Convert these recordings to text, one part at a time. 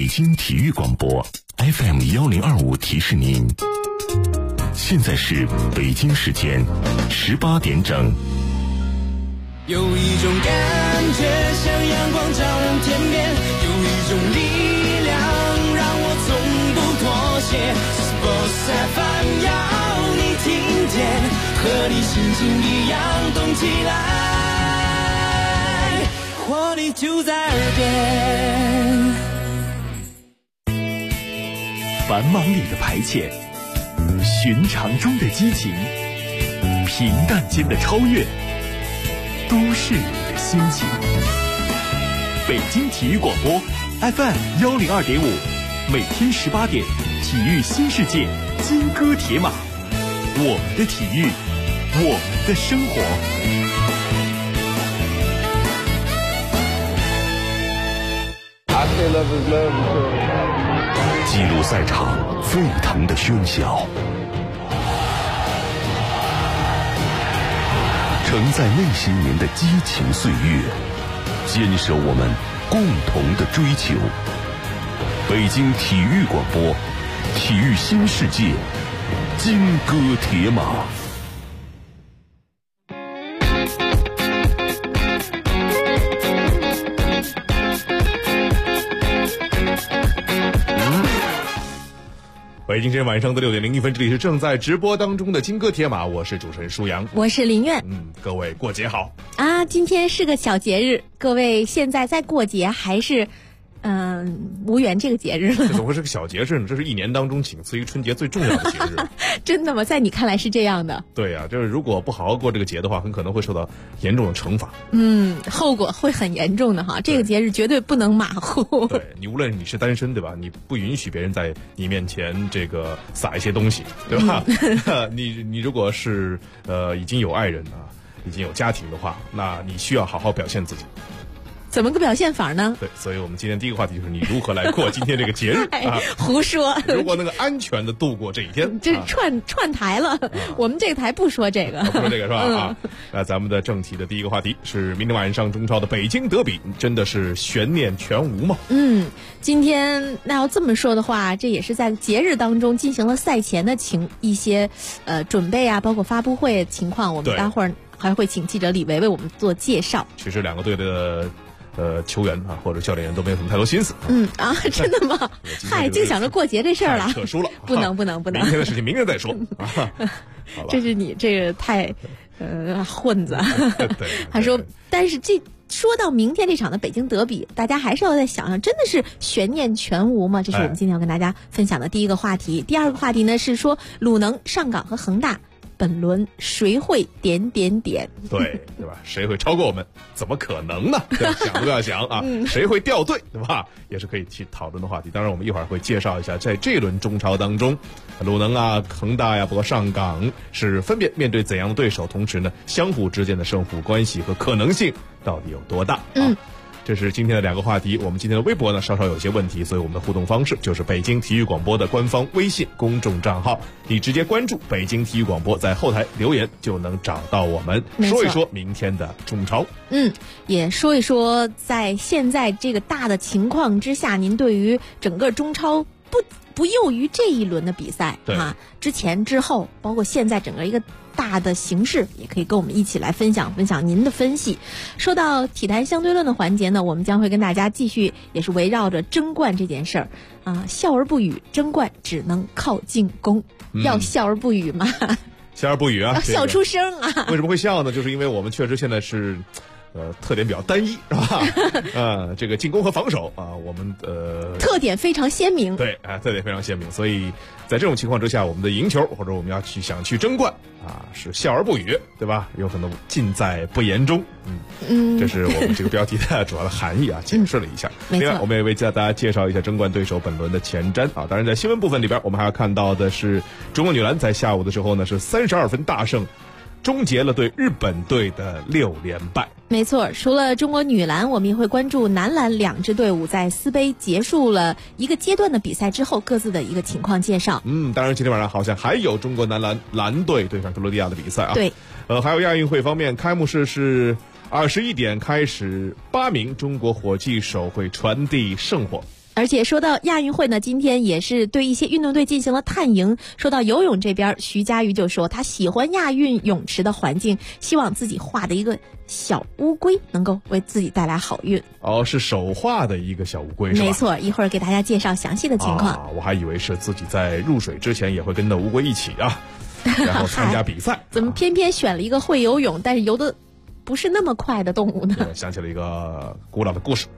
北京体育广播 FM1025提示您，现在是北京时间18点整。 有一种感觉像阳光照亮天边，有一种力量让我从不妥协。Sports FM 要你听见，和你心情一样动起来，活力就在耳边。 繁忙里的排遣，寻常中的激情，平淡间的超越，都是你的心情。北京体育广播 FM102.5，每天18点，体育新世界，金戈铁马，我们的体育，我们的生活。 记录赛场沸腾的喧嚣，承载内心您的激情岁月，坚守我们共同的追求。北京体育广播，体育新世界，金戈铁马。 北京时间晚上的6点01分，这里是正在直播当中的金戈铁马，我是主持人舒阳， 我是林苑。 各位过节好啊！今天是个小节日，各位现在在过节还是无缘这个节日了？ 这怎么会是个小节日呢？这是一年当中仅次于春节最重要的节日。 真的吗？在你看来是这样的？ 对呀，就是如果不好好过这个节的话，很可能会受到严重的惩罚。 后果会很严重的哈。这个节日绝对不能马虎。 对，你无论你是单身对吧？你不允许别人在你面前这个撒一些东西，对吧？你如果是已经有爱人啊，已经有家庭的话，那你需要好好表现自己。 怎么个表现法呢？ 对，所以我们今天第一个话题就是你如何来过今天这个节日啊？ 胡说！ 如果能够安全的度过这一天， 这串台了。我们这个台不说这个， 不说这个是吧？那咱们的正题的第一个话题是明天晚上中超的北京德比，真的是悬念全无吗？ 今天那要这么说的话，这也是在节日当中进行了赛前的一些准备啊，包括发布会情况，我们待会儿还会请记者李维为我们做介绍。 其实两个队的球员啊或者教练员都没有什么太多心思。 真的吗？嗨，净想着过节这事儿了， 扯输了， 不能。明天的事情明天再说。 这是你这个太混子。 对， 他说，但是说到明天这场的北京德比，大家还是要再想想，真的是悬念全无吗？这是我们今天要跟大家分享的第一个话题。第二个话题呢是说鲁能、上港和恒大本轮谁会点？ 对吧？谁会超过我们？怎么可能呢？想都不要想啊！谁会掉队，对吧？也是可以去讨论的话题。当然，我们一会儿会介绍一下，在这轮中超当中，鲁能啊、恒大呀，包括上港是分别面对怎样的对手，同时呢，相互之间的胜负关系和可能性到底有多大啊？这是今天的两个话题。我们今天的微博呢稍稍有些问题，所以我们的互动方式就是北京体育广播的官方微信公众账号，你直接关注北京体育广播，在后台留言就能找到我们，说一说明天的中超。 也说一说在现在这个大的情况之下，您对于整个中超不囿于这一轮的比赛啊，之前之后，包括现在整个一个大的形势，也可以跟我们一起来分享您的分析。说到体坛相对论的环节呢，我们将会跟大家继续也是围绕着争冠这件事儿啊，笑而不语，争冠只能靠进攻，要笑而不语嘛。 笑而不语啊， 要笑出声啊。 为什么会笑呢？就是因为我们确实现在是特点比较单一，是吧？这个进攻和防守啊，我们特点非常鲜明。 对，特点非常鲜明。所以在这种情况之下，我们的赢球或者我们要想去争冠啊，是笑而不语，对吧？有可能尽在不言中。这是我们这个标题的主要的含义啊，解释了一下。另外，我们也为大家介绍一下争冠对手本轮的前瞻啊。当然，在新闻部分里边，我们还要看到的是中国女篮在下午的时候呢是32分大胜，终结了对日本队的6连败。 没错，除了中国女篮，我们也会关注男篮两支队伍在斯杯结束了一个阶段的比赛之后各自的一个情况介绍。 当然今天晚上好像还有中国男篮蓝队对上克罗地亚的比赛啊。 对， 还有亚运会方面，开幕式是21点开始，8名中国火炬手会传递圣火。 而且说到亚运会呢，今天也是对一些运动队进行了探营。说到游泳这边，徐嘉余就说他喜欢亚运泳池的环境，希望自己画的一个小乌龟能够为自己带来好运。 哦，是手画的一个小乌龟是吧？ 没错，一会儿给大家介绍详细的情况。 我还以为是自己在入水之前也会跟着乌龟一起啊，然后参加比赛。 怎么偏偏选了一个会游泳但是游的不是那么快的动物呢？ 想起了一个古老的故事。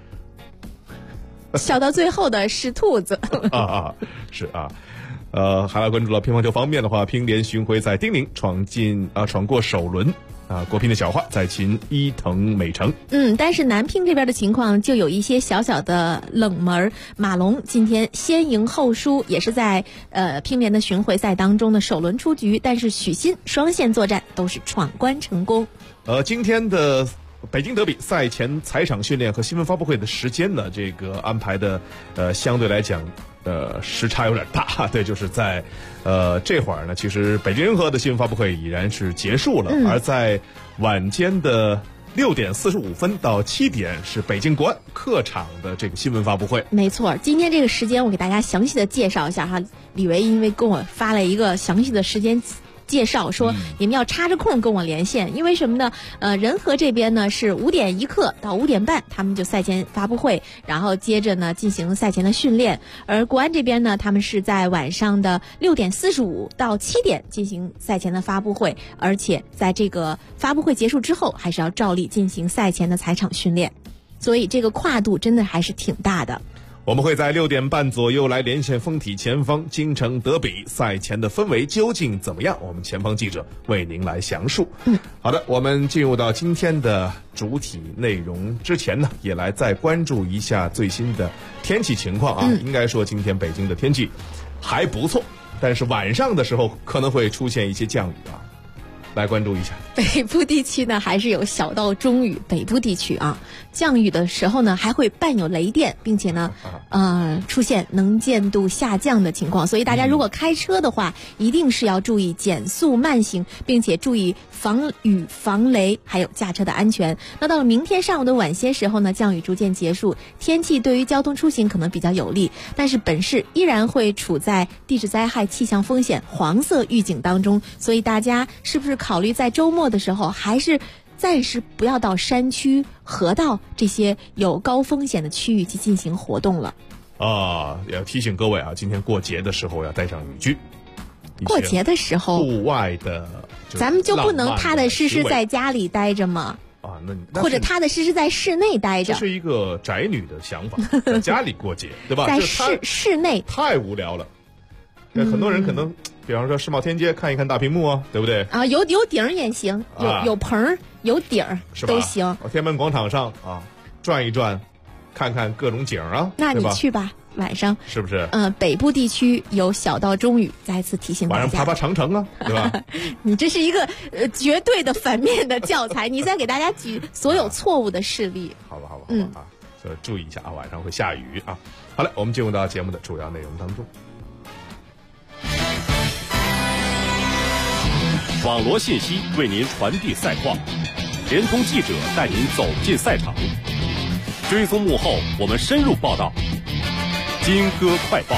笑到最后的是兔子是啊，还来关注了乒乓球方面的话，乒联巡回在丁宁闯过首轮啊，国乒的小花在擒伊藤美诚。 但是男乒这边的情况就有一些小小的冷门。马龙今天先赢后输，也是在乒联的巡回赛当中的首轮出局，但是许昕双线作战都是闯关成功。 今天的北京德比赛前采场训练和新闻发布会的时间呢，这个安排的相对来讲时差有点大。对，就是在这会儿呢，其实北京人和的新闻发布会已然是结束了，而在晚间的6点45分到7点是北京国安客场的这个新闻发布会。 没错，今天这个时间我给大家详细的介绍一下哈。李维因为跟我发了一个详细的时间介绍，说你们要插着空跟我连线，因为什么呢？仁和这边呢是5点1刻到5点半，他们就赛前发布会，然后接着呢进行赛前的训练。而国安这边呢，他们是在晚上的6点45到7点进行赛前的发布会，而且在这个发布会结束之后，还是要照例进行赛前的采场训练，所以这个跨度真的还是挺大的。 我们会在6点半左右来连线丰体前锋，京城德比赛前的氛围究竟怎么样？我们前方记者为您来详述。好的，我们进入到今天的主体内容之前呢，也来再关注一下最新的天气情况啊。应该说今天北京的天气还不错，但是晚上的时候可能会出现一些降雨啊。来关注一下北部地区呢，还是有小到中雨。北部地区啊，降雨的时候呢，还会伴有雷电，并且呢，出现能见度下降的情况。所以大家如果开车的话，一定是要注意减速慢行，并且注意防雨、防雷，还有驾车的安全。那到了明天上午的晚些时候呢，降雨逐渐结束，天气对于交通出行可能比较有利，但是本市依然会处在地质灾害气象风险黄色预警当中。所以大家是不是考虑在周末的时候，还是暂时不要到山区、河道这些有高风险的区域去进行活动了？ 也要提醒各位啊，今天过节的时候要带上雨具。 过节的时候， 户外的， 咱们就不能踏踏实实在家里待着吗？或者踏踏实实在室内待着？ 这是一个宅女的想法，在家里过节，对吧？ 在室内太无聊了。很多人可能，比方说世贸天阶看一看大屏幕啊，对不对？ 有顶也行，有棚有顶都行。 天安门广场上啊转一转，看看各种景啊。 那你去吧，晚上是不是？ 北部地区有小到中雨，再次提醒大家。 晚上爬长城啊，对吧？ 你这是一个绝对的反面的教材，你在给大家举所有错误的事例。 好吧，所以注意一下啊，晚上会下雨啊。好嘞，我们进入到节目的主要内容当中。 网罗信息为您传递赛况，联通记者带您走进赛场，追踪幕后我们深入报道。金歌快报。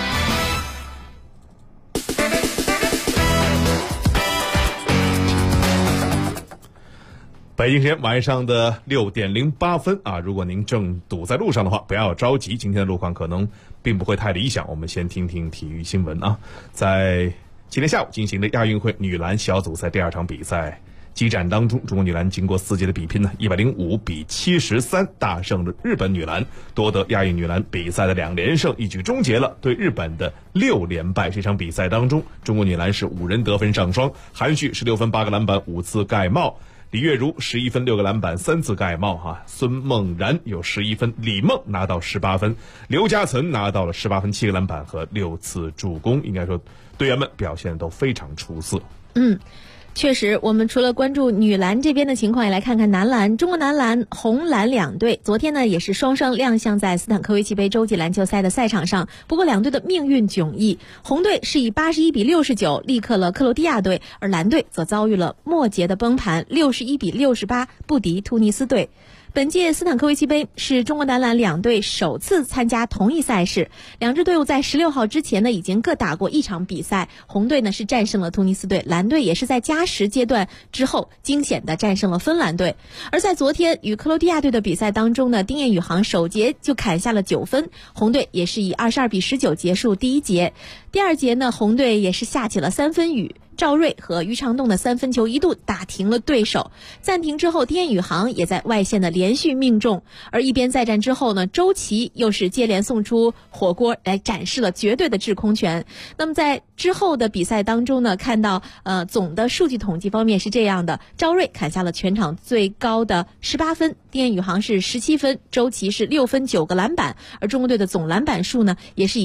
北京时间晚上的6点08分啊，如果您正堵在路上的话，不要着急，今天的路况可能并不会太理想。我们先听听体育新闻啊。在今天下午进行的亚运会女篮小组赛第2场比赛激战当中，中国女篮经过4节的比拼呢，105比73大胜了日本女篮，夺得亚运女篮比赛的2连胜，一举终结了对日本的6连败。这场比赛当中，中国女篮是5人得分上双，韩旭16分8个篮板5次盖帽，李月如11分6个篮板3次盖帽孙梦然有11分，李梦拿到18分，刘嘉岑拿到了18分7个篮板和6次助攻。应该说队员们表现都非常出色。 确实，我们除了关注女篮这边的情况，也来看看男篮。中国男篮、红蓝两队昨天呢也是双双亮相在斯坦科维奇杯洲际篮球赛的赛场上。不过两队的命运迥异，红队是以81比69力克了克罗地亚队，而蓝队则遭遇了末节的崩盘，61比68不敌突尼斯队。 本届斯坦科维奇杯是中国男篮两队首次参加同一赛事，两支队伍在16号之前呢已经各打过一场比赛。红队呢是战胜了突尼斯队，蓝队也是在加时阶段之后惊险的战胜了芬兰队。而在昨天与克罗地亚队的比赛当中呢，丁彦雨航首节就砍下了9分，红队也是以22-19结束第一节。第二节呢，红队也是下起了3分雨。赵睿和于长栋的3分球一度打停了对手，暂停之后，丁彦雨航也在外线的连续命中。而一边再战之后呢，周琦又是接连送出火锅来展示了绝对的制空权。那么在之后的比赛当中呢，看到总的数据统计方面是这样的：赵睿砍下了全场最高的18分，丁彦雨航是17分，周琦是6分9个篮板。而中国队的总篮板数呢，也是以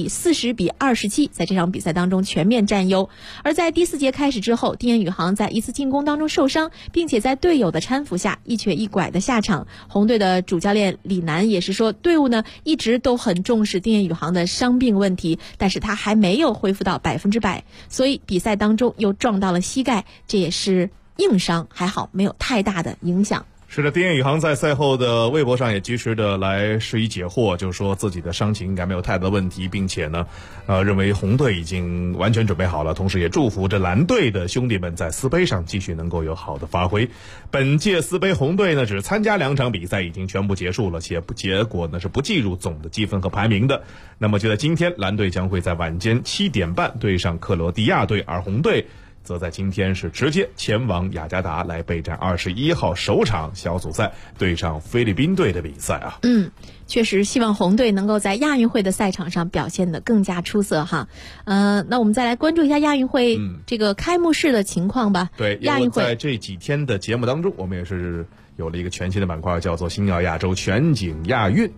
40-27在这场比赛当中全面占优。而在第4节开始之后，丁彦雨航在一次进攻当中受伤，并且在队友的搀扶下一瘸一拐的下场。红队的主教练李楠也是说，队伍呢一直都很重视丁彦雨航的伤病问题，但是他还没有恢复到100%，所以比赛当中又撞到了膝盖，这也是硬伤，还好没有太大的影响。 是的，丁彦雨航在赛后的微博上也及时的来施以解惑，就是说自己的伤情应该没有太大的问题，并且呢，认为红队已经完全准备好了，同时也祝福着蓝队的兄弟们在斯杯上继续能够有好的发挥。本届斯杯红队呢只参加2场比赛已经全部结束了，且结果呢是不计入总的积分和排名的。那么就在今天，蓝队将会在晚间7点半对上克罗地亚队，而红队则在今天是直接前往雅加达来备战21号首场小组赛对上菲律宾队的比赛啊。 确实希望红队能够在亚运会的赛场上表现得更加出色哈。那我们再来关注一下亚运会这个开幕式的情况吧。 对，亚运会在这几天的节目当中，我们也是有了一个全新的板块，叫做星耀亚洲全景亚运。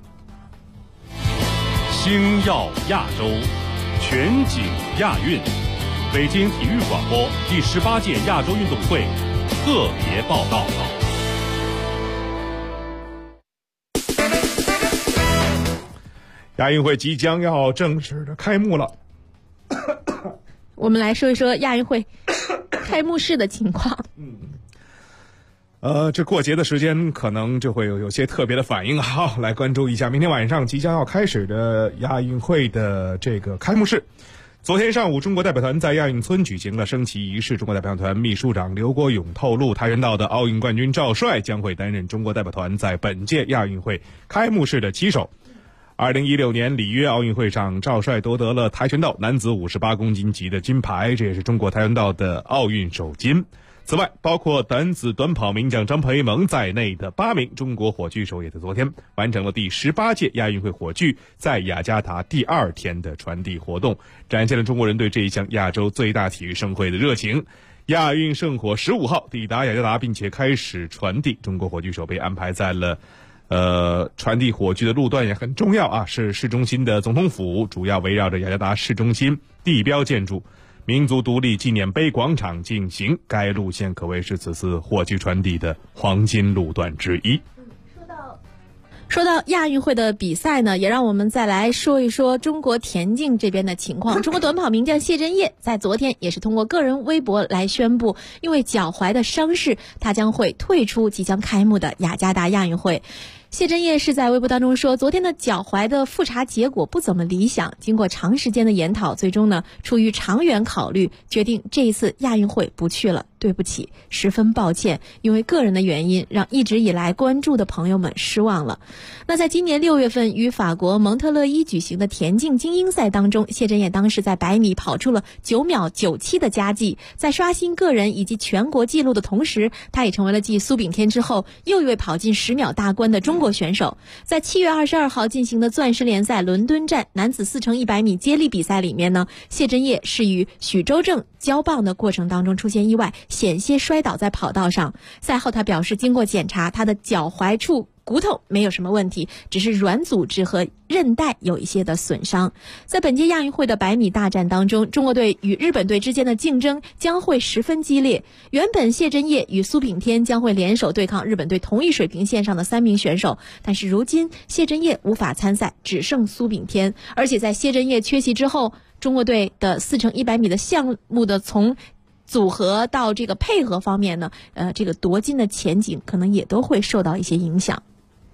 星耀亚洲全景亚运，北京体育广播第18届亚洲运动会特别报道。 亚运会即将要正式的开幕了， 我们来说一说亚运会开幕式的情况。 这过节的时间可能就会有些特别的反应。好，来关注一下明天晚上即将要开始的亚运会的这个开幕式。昨天上午，中国代表团在亚运村举行了升旗仪式。中国代表团秘书长刘国勇透露，跆拳道的奥运冠军赵帅将会担任中国代表团在本届亚运会开幕式的旗手。2016年里约奥运会上，赵帅夺得了跆拳道男子58公斤级的金牌，这也是中国跆拳道的奥运首金。此外，包括男子短跑名将张培萌在内的8名中国火炬手也在昨天完成了第18届亚运会火炬在雅加达第2天的传递活动，展现了中国人对这一项亚洲最大体育盛会的热情。亚运圣火15号抵达雅加达，并且开始传递。中国火炬手被安排在了传递火炬的路段也很重要啊，是市中心的总统府，主要围绕着雅加达市中心地标建筑民族独立纪念碑广场进行，该路线可谓是此次火炬传递的黄金路段之一。 说到亚运会的比赛呢，也让我们再来说一说中国田径这边的情况。中国短跑名将谢震业在昨天也是通过个人微博来宣布，因为脚踝的伤势，他将会退出即将开幕的雅加达亚运会。谢震业是在微博当中说，昨天的脚踝的复查结果不怎么理想，经过长时间的研讨，最终呢出于长远考虑，决定这一次亚运会不去了。对不起，十分抱歉，因为个人的原因让一直以来关注的朋友们失望了。那在今年6月份于法国蒙特勒伊举行的田径精英赛当中，谢震业当时在100米跑出了9秒97的佳绩，在刷新个人以及全国纪录的同时，他也成为了继苏炳添之后又一位跑进10秒大关的中国选手。在7月22号进行的钻石联赛伦敦站男子4×100米接力比赛里面呢，谢震业是与许周正交棒的过程当中出现意外，险些摔倒在跑道上。赛后他表示，经过检查，他的脚踝处骨头没有什么问题，只是软组织和韧带有一些的损伤。在本届亚运会的100米大战当中，中国队与日本队之间的竞争将会十分激烈。原本谢震业与苏炳添将会联手对抗日本队同一水平线上的3名选手，但是如今谢震业无法参赛，只剩苏炳添。而且在谢震业缺席之后，中国队的4×100米的项目的从组合到这个配合方面呢，这个夺金的前景可能也都会受到一些影响。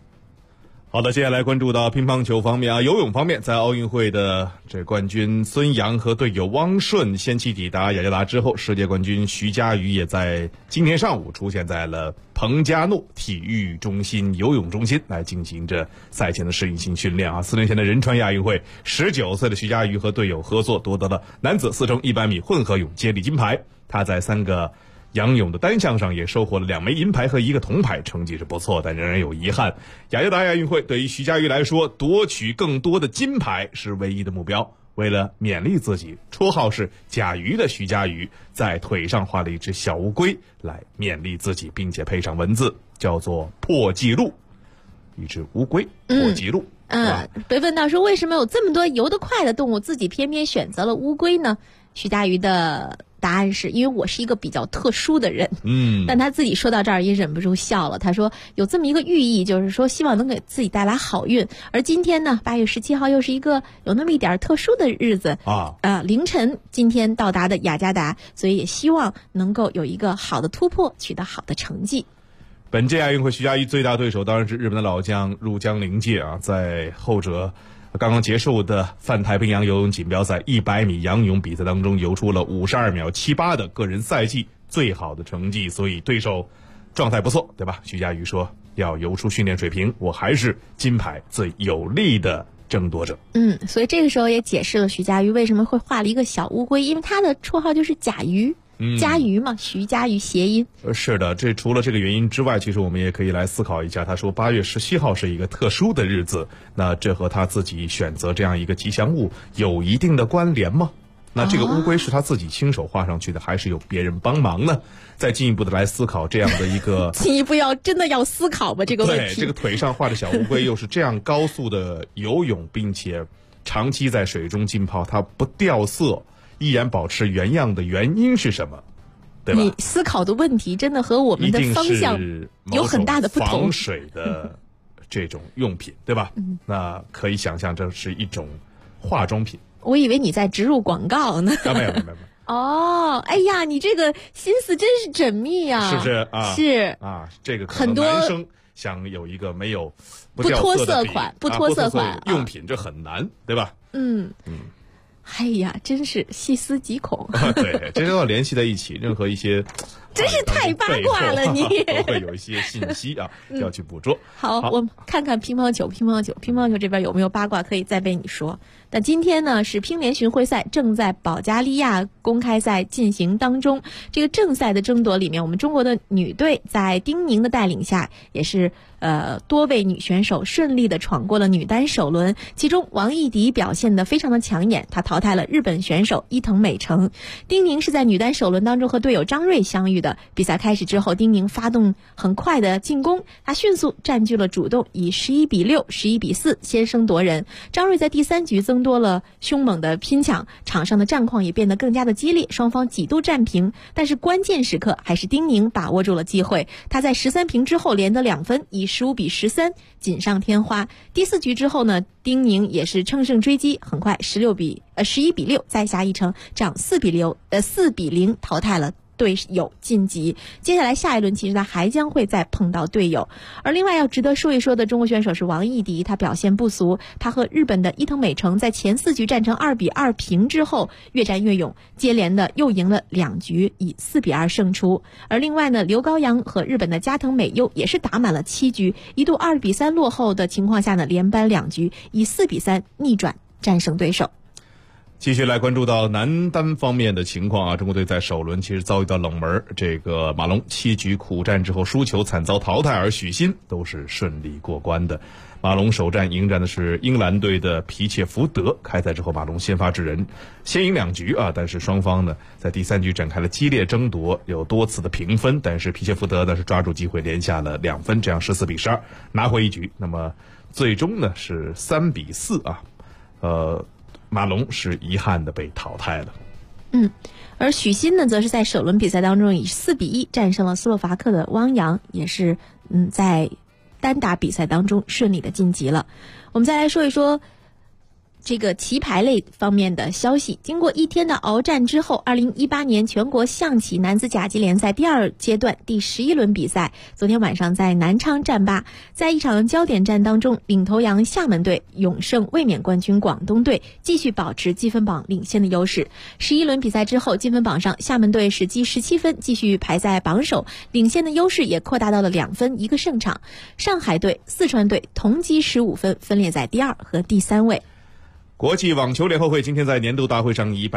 好的，接下来关注到乒乓球方面啊，游泳方面，在奥运会的这冠军孙杨和队友汪顺先期抵达雅加达之后，世界冠军徐嘉余也在今天上午出现在了彭加诺体育中心游泳中心来进行着赛前的适应性训练啊。4年前的仁川亚运会，19岁的徐嘉余和队友合作夺得了男子4乘100米混合泳接力金牌，他在3个仰泳的单项上也收获了2枚银牌和1个铜牌，成绩是不错，但仍然有遗憾。雅加达亚运会对于徐嘉余来说，夺取更多的金牌是唯一的目标。为了勉励自己，绰号是甲鱼的徐嘉余在腿上画了一只小乌龟来勉励自己，并且配上文字，叫做破纪录，一只乌龟破纪录。 被问到说为什么有这么多游得快的动物，自己偏偏选择了乌龟呢？徐嘉余的答案是因为我是一个比较特殊的人。但他自己说到这儿也忍不住笑了。他说有这么一个寓意，就是说希望能给自己带来好运。而今天呢，8月17号又是一个有那么一点特殊的日子凌晨今天到达的雅加达，所以也希望能够有一个好的突破，取得好的成绩。 本届亚运会徐嘉余最大对手当然是日本的老将入江陵介啊，在后者刚刚结束的泛太平洋游泳锦标赛100米仰泳比赛当中游出了52秒78的个人赛季最好的成绩，所以对手状态不错，对吧？徐嘉余说要游出训练水平，我还是金牌最有力的争夺者。 所以这个时候也解释了徐嘉余为什么会画了一个小乌龟，因为他的绰号就是甲鱼。嘉余嘛，徐嘉余谐音。 是的，这除了这个原因之外，其实我们也可以来思考一下。他说8月17号是一个特殊的日子，那这和他自己选择这样一个吉祥物有一定的关联吗？那这个乌龟是他自己亲手画上去的，还是有别人帮忙呢？再进一步的来思考这样的一个进一步真的要思考吧这个问题。 对，这个腿上画的小乌龟又是这样高速的游泳，并且长期在水中浸泡，它不掉色，依然保持原样的原因是什么？对吧？ 你思考的问题真的和我们的方向有很大的不同。 防水的这种用品，对吧？那可以想象这是一种化妆品。 我以为你在植入广告呢。 没有。 哎呀，你这个心思真是缜密啊！ 是不是啊？ 是啊，这个很多男生想有一个没有不脱色款用品，这很难，对吧？ 哎呀，真是细思极恐。 对，这都要联系在一起，任何一些真是太八卦了，你都会有一些信息啊，要去捕捉。 好，我们看看乒乓球这边有没有八卦可以再被你说。但今天呢是乒联巡回赛正在保加利亚公开赛进行当中，这个正赛的争夺里面，我们中国的女队在丁宁的带领下，也是多位女选手顺利的闯过了女单首轮，其中王艺迪表现得非常的抢眼，她淘汰了日本选手伊藤美诚。丁宁是在女单首轮当中和队友张睿相遇的，比赛开始之后，丁宁发动很快的进攻，她迅速占据了主动，以11-6、11-4先声夺人。张睿在第3局增多了凶猛的拼抢，场上的战况也变得更加的激烈，双方几度战平，但是关键时刻还是丁宁把握住了机会，她在13平之后连得2分，以15-13锦上添花。第4局之后呢，丁宁也是乘胜追击，很快11-6再下一城，这样4-0淘汰了队友晋级。接下来下一轮其实他还将会再碰到队友。而另外要值得说一说的中国选手是王艺迪，他表现不俗，他和日本的伊藤美诚在前4局战成2-2平之后越战越勇，接连的又赢了2局，以4-2胜出。而另外呢，刘高阳和日本的加藤美优也是打满了7局，一度2-3落后的情况下呢，连扳2局，以4-3逆转战胜对手。 继续来关注到男单方面的情况啊，中国队在首轮其实遭遇到冷门，这个马龙7局苦战之后输球惨遭淘汰，而许昕都是顺利过关的。马龙首战迎战的是英格兰队的皮切福德，开赛之后马龙先发制人，先赢2局啊，但是双方呢在第3局展开了激烈争夺，有多次的平分，但是皮切福德呢是抓住机会连下了2分，这样14-12拿回1局。那么最终呢是3-4啊，马龙是遗憾的被淘汰了。 而许昕呢则是在首轮比赛当中以4-1战胜了斯洛伐克的汪洋，也是在单打比赛当中顺利的晋级了。我们再来说一说这个棋牌类方面的消息，经过一天的鏖战之后，2018年全国象棋男子甲级联赛第2阶段第11轮比赛，昨天晚上在南昌战罢。在一场焦点战当中，领头羊厦门队永胜卫冕冠军广东队，继续保持积分榜领先的优势。11轮比赛之后，积分榜上厦门队是积17分，继续排在榜首，领先的优势也扩大到了2分1个胜场。上海队、四川队同积15分，分列在第2和第3位。 国际网球联合会今天在年度大会上以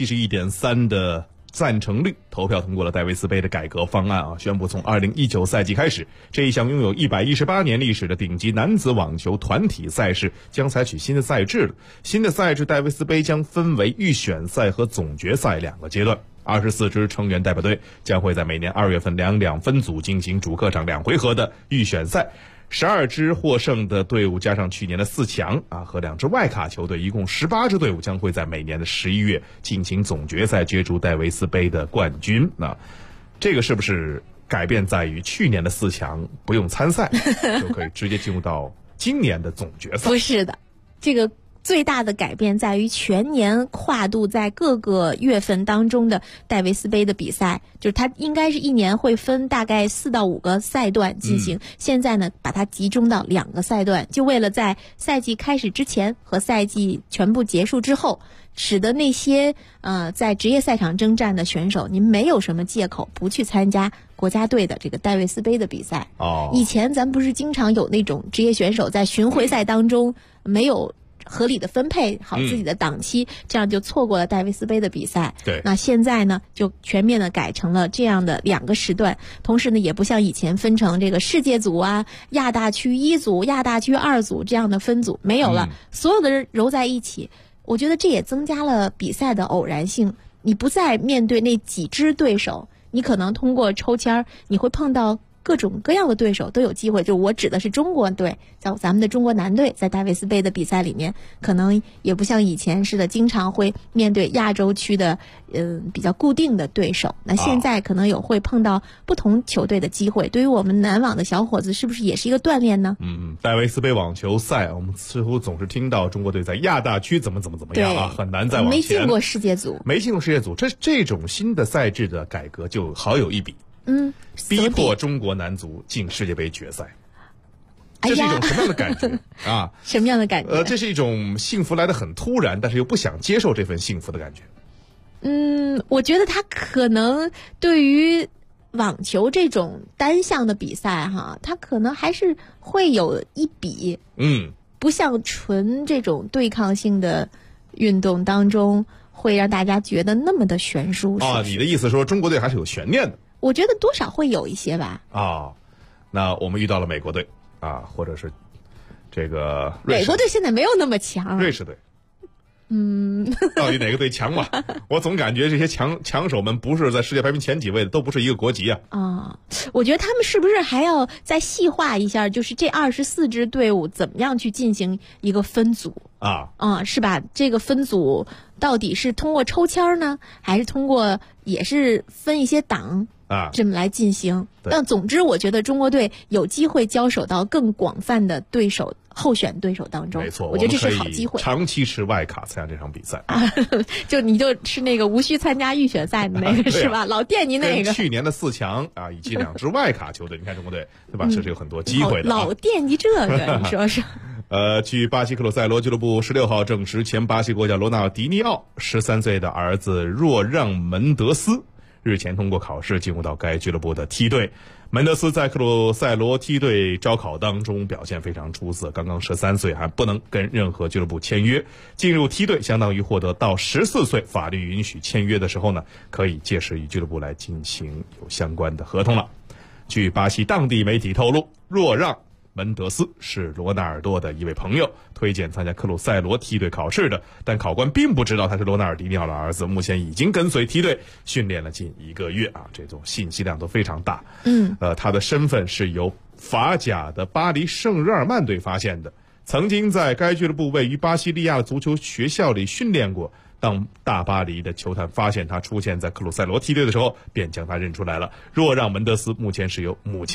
71.3% 的赞成率投票通过了戴维斯杯的改革方案宣布从2019赛季开始，这一项拥有118年历史的顶级男子网球团体赛事将采取新的赛制了。新的赛制戴维斯杯将分为预选赛和总决赛2个阶段。24支成员代表队将会在每年2月份两分组进行主客场2回合的预选赛。12支获胜的队伍加上去年的4强和2支外卡球队，一共18支队伍将会在每年的11月进行总决赛，角逐戴维斯杯的冠军。这个是不是改变在于去年的4强不用参赛就可以直接进入到今年的总决赛？ 不是的，这个最大的改变在于全年跨度在各个月份当中的戴维斯杯的比赛，就是它应该是一年会分大概4到5个赛段进行，现在呢把它集中到2个赛段，就为了在赛季开始之前和赛季全部结束之后，使得那些在职业赛场征战的选手，您没有什么借口不去参加国家队的这个戴维斯杯的比赛。以前咱不是经常有那种职业选手在巡回赛当中没有合理的分配好自己的档期，这样就错过了戴维斯杯的比赛。 对， 那现在呢就全面的改成了这样的2个时段，同时呢也不像以前分成这个世界组亚大区1组、亚大区2组这样的分组，没有了，所有的人揉在一起。我觉得这也增加了比赛的偶然性，你不再面对那几支对手，你可能通过抽签你会碰到各种各样的对手都有机会，就我指的是中国队，像咱们的中国男队在戴维斯杯的比赛里面，可能也不像以前似的经常会面对亚洲区的比较固定的对手。那现在可能有会碰到不同球队的机会，对于我们男网的小伙子是不是也是一个锻炼呢？ 戴维斯杯网球赛，我们似乎总是听到中国队在亚大区怎么样很难再往前， 没进过世界组， 这种新的赛制的改革就好有一笔。逼迫中国男足进世界杯决赛，这是一种什么样的感觉什么样的感觉？ 这是一种幸福来得很突然，但是又不想接受这份幸福的感觉。 我觉得他可能对于网球这种单项的比赛他可能还是会有一比，不像纯这种对抗性的运动当中会让大家觉得那么的悬殊。 你的意思说中国队还是有悬念的？ 我觉得多少会有一些吧。 那我们遇到了美国队或者是这个瑞士， 美国队现在没有那么强。 瑞士队，到底哪个队强吧？我总感觉这些强手们不是在世界排名前几位的，都不是一个国籍我觉得他们是不是还要再细化一下，就是这24支队伍怎么样去进行一个分组是吧？这个分组到底是通过抽签呢，还是通过也是分一些档这么来进行？但总之我觉得中国队有机会交手到更广泛的对手候选对手当中。 没错， 我觉得这是好机会。 长期持外卡参加这场比赛就你就是那个无需参加预选赛的那个是吧？老惦记那个。 跟去年的4强以及2支外卡球队，你看中国队对吧？这是有很多机会的。 老惦记这个，你说说。 据巴西克鲁塞罗俱乐部16号证实，前巴西国脚罗纳尔迪尼奥13岁的儿子若让门德斯日前通过考试进入到该俱乐部的梯队。门德斯在克鲁塞罗梯队招考当中表现非常出色，刚刚13岁还不能跟任何俱乐部签约，进入梯队相当于获得到14岁法律允许签约的时候呢，可以届时与俱乐部来进行有相关的合同了。据巴西当地媒体透露，若让门德斯是罗纳尔多的一位朋友推荐参加克鲁塞罗梯队考试的，但考官并不知道他是罗纳尔迪尼奥的儿子，目前已经跟随梯队训练了近1个月这种信息量都非常大。他的身份是由法甲的巴黎圣日耳曼队发现的，曾经在该俱乐部位于巴西利亚的足球学校里训练过。当大巴黎的球探发现他出现在克鲁塞罗梯队的时候，便将他认出来了。若让门德斯目前是由母亲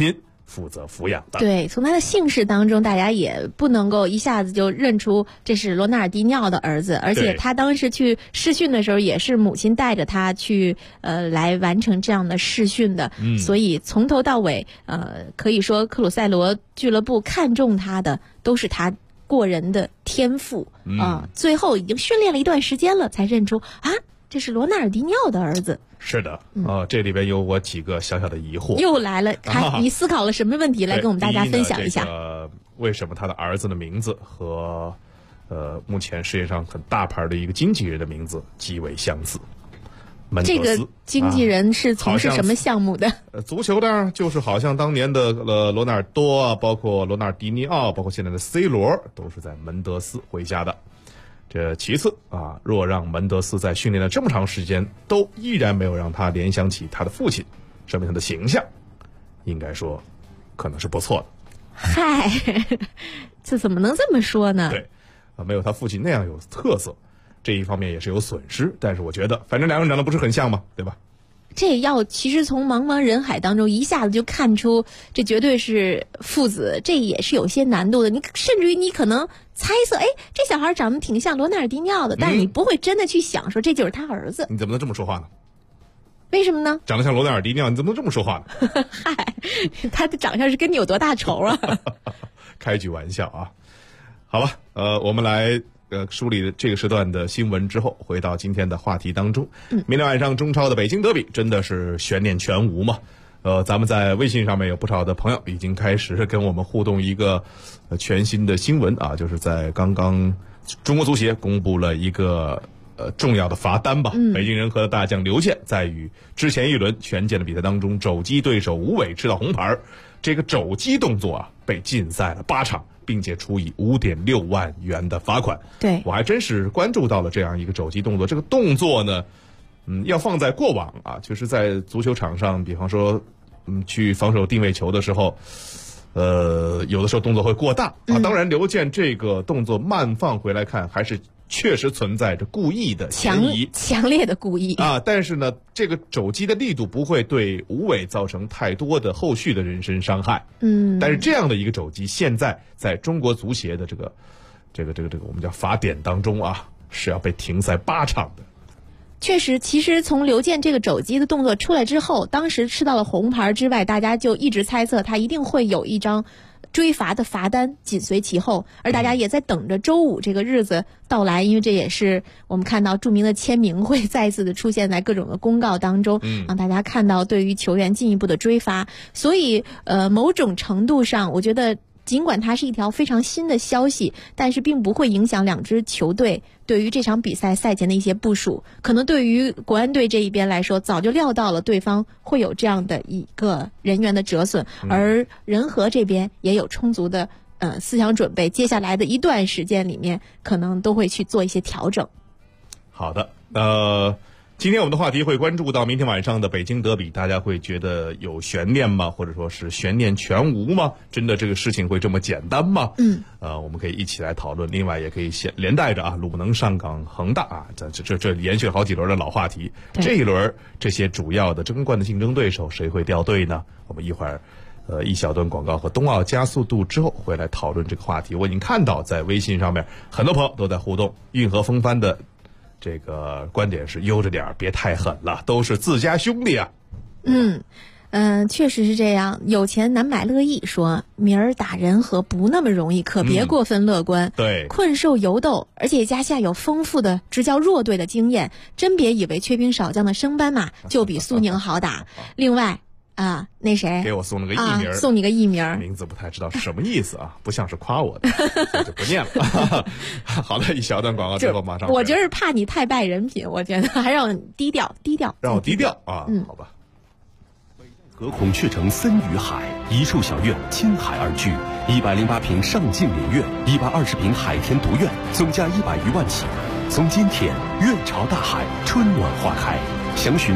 负责抚养的。 对，从他的姓氏当中，大家也不能够一下子就认出这是罗纳尔迪尼奥的儿子，而且他当时去试训的时候，也是母亲带着他去来完成这样的试训的。所以从头到尾，可以说克鲁塞罗俱乐部看中他的都是他过人的天赋啊。最后已经训练了一段时间了，才认出啊，这是罗纳尔迪尼奥的儿子。 是的，这里边有我几个小小的疑惑。 又来了，你思考了什么问题？来跟我们大家分享一下。 为什么他的儿子的名字和目前世界上很大牌的一个经纪人的名字极为相似？门德斯， 这个经纪人是从事什么项目的？ 足球的，就是好像当年的罗纳尔多啊，包括罗纳尔迪尼奥，包括现在的 C 罗，都是在门德斯麾下的。这其次啊，若让门德斯在训练了这么长时间，都依然没有让他联想起他的父亲，说明他的形象，应该说，可能是不错的。 嗨，这怎么能这么说呢？ 对，没有他父亲那样有特色，这一方面也是有损失。但是我觉得，反正两个人长得不是很像嘛，对吧？ 这其实从茫茫人海当中一下子就看出这绝对是父子，这也是有些难度的。你甚至于你可能猜测，哎，这小孩长得挺像罗纳尔迪尼奥的，但是你不会真的去想说这就是他儿子。 你怎么能这么说话呢？ 为什么呢？ 长得像罗纳尔迪尼奥，你怎么能这么说话呢？ 嗨，他的长相是跟你有多大仇啊？ 开句玩笑啊。好吧，我们来梳理这个时段的新闻之后，回到今天的话题当中。明天晚上中超的北京德比真的是悬念全无嘛？咱们在微信上面有不少的朋友已经开始跟我们互动一个全新的新闻啊，就是在刚刚中国足协公布了一个重要的罚单吧。北京人和的大将刘健在与之前一轮权健的比赛当中肘击对手吴伟吃到红牌，这个肘击动作啊被禁赛了8场。并且处以5.6万元的罚款。 对， 我还真是关注到了这样一个肘击动作。这个动作呢，要放在过往啊，就是在足球场上，比方说，去防守定位球的时候，有的时候动作会过大啊。当然，刘健这个动作慢放回来看，还是确实存在着故意的嫌疑， 强烈的故意啊。但是呢，这个肘击的力度不会对吴伟造成太多的后续的人身伤害。但是这样的一个肘击，现在在中国足协的这个我们叫罚点当中啊，是要被停赛8场的。 确实，其实从刘健这个肘击的动作出来之后，当时吃到了红牌之外，大家就一直猜测他一定会有一张追罚的罚单紧随其后，而大家也在等着周5这个日子到来，因为这也是我们看到著名的签名会再次的出现在各种的公告当中，让大家看到对于球员进一步的追罚。所以某种程度上我觉得尽管它是一条非常新的消息，但是并不会影响两支球队对于这场比赛赛前的一些部署。可能对于国安队这一边来说，早就料到了对方会有这样的一个人员的折损，而人和这边也有充足的思想准备，接下来的一段时间里面可能都会去做一些调整。 好的，今天我们的话题会关注到明天晚上的北京德比，大家会觉得有悬念吗？或者说是悬念全无吗？真的这个事情会这么简单吗？我们可以一起来讨论。另外也可以连带着啊，鲁能、上港、恒大啊，这延续了好几轮的老话题。这一轮这些主要的争冠的竞争对手谁会掉队呢？我们一会儿一小段广告和冬奥加速度之后回来讨论这个话题。我已经看到在微信上面很多朋友都在互动，运河风帆的这个观点是悠着点儿，别太狠了，都是自家兄弟啊。 确实是这样。有钱难买乐意，说明儿打人和不那么容易，可别过分乐观。 对， 困兽犹斗，而且家下有丰富的执教弱队的经验，真别以为缺兵少将的升班马就比苏宁好打。另外啊，那谁给我送了个艺名， 送你个艺名， 名字不太知道是什么意思啊，不像是夸我的，我就不念了。好的，一小段广告之后马上。 我觉得怕你太败人品，我觉得还让你低调， 让我低调啊。好吧。 隔孔雀城森与海，一处小院倾海而居，108平上镜连院，120平海天独院，总价100余万起。从今天院朝大海，春暖花开。详询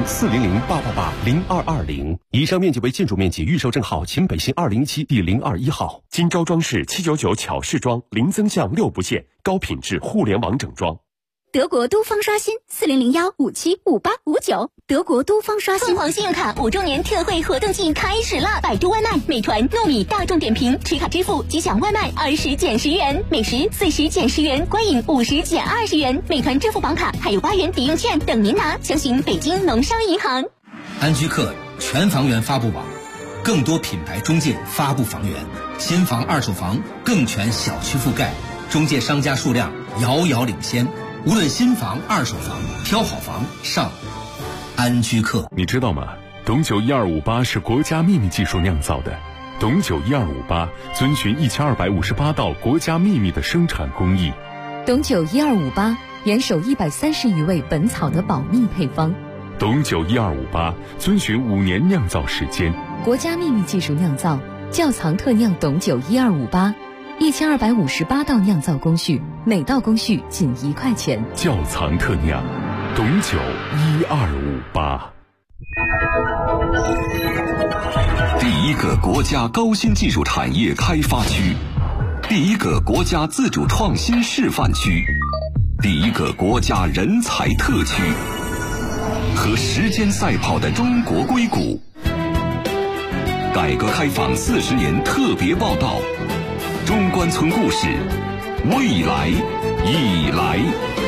400-888-0220。以上面积为建筑面积预售证号秦北新2017第021号。今朝装饰799巧饰装，零增项6不限，高品质互联网整装。 德国都方刷新4001575859，德国都方刷新。 凤凰信用卡5周年特惠活动季开始了！百度外卖、美团、糯米、大众点评持卡支付即享外卖20减10元，美食40减10元，观影50减20元，美团支付宝卡还有8元抵用券等您拿，详询北京农商银行。 安居客全房源发布网，更多品牌中介发布房源，新房二手房更全小区覆盖，中介商家数量遥遥领先。无论新房、二手房，挑好房上安居客。 你知道吗？董酒1258是国家秘密技术酿造的。董酒1258遵循1258道国家秘密的生产工艺。 董酒1258严守130余味本草的保密配方。 董酒1258遵循5年酿造时间， 国家秘密技术酿造，窖藏特酿董酒1258，1258道酿造工序，每道工序仅1块钱。 窖藏特酿，董酒1258。 第一个国家高新技术产业开发区，第一个国家自主创新示范区，第一个国家人才特区，和时间赛跑的中国硅谷。改革开放40年特别报道，中关村故事，未来已来。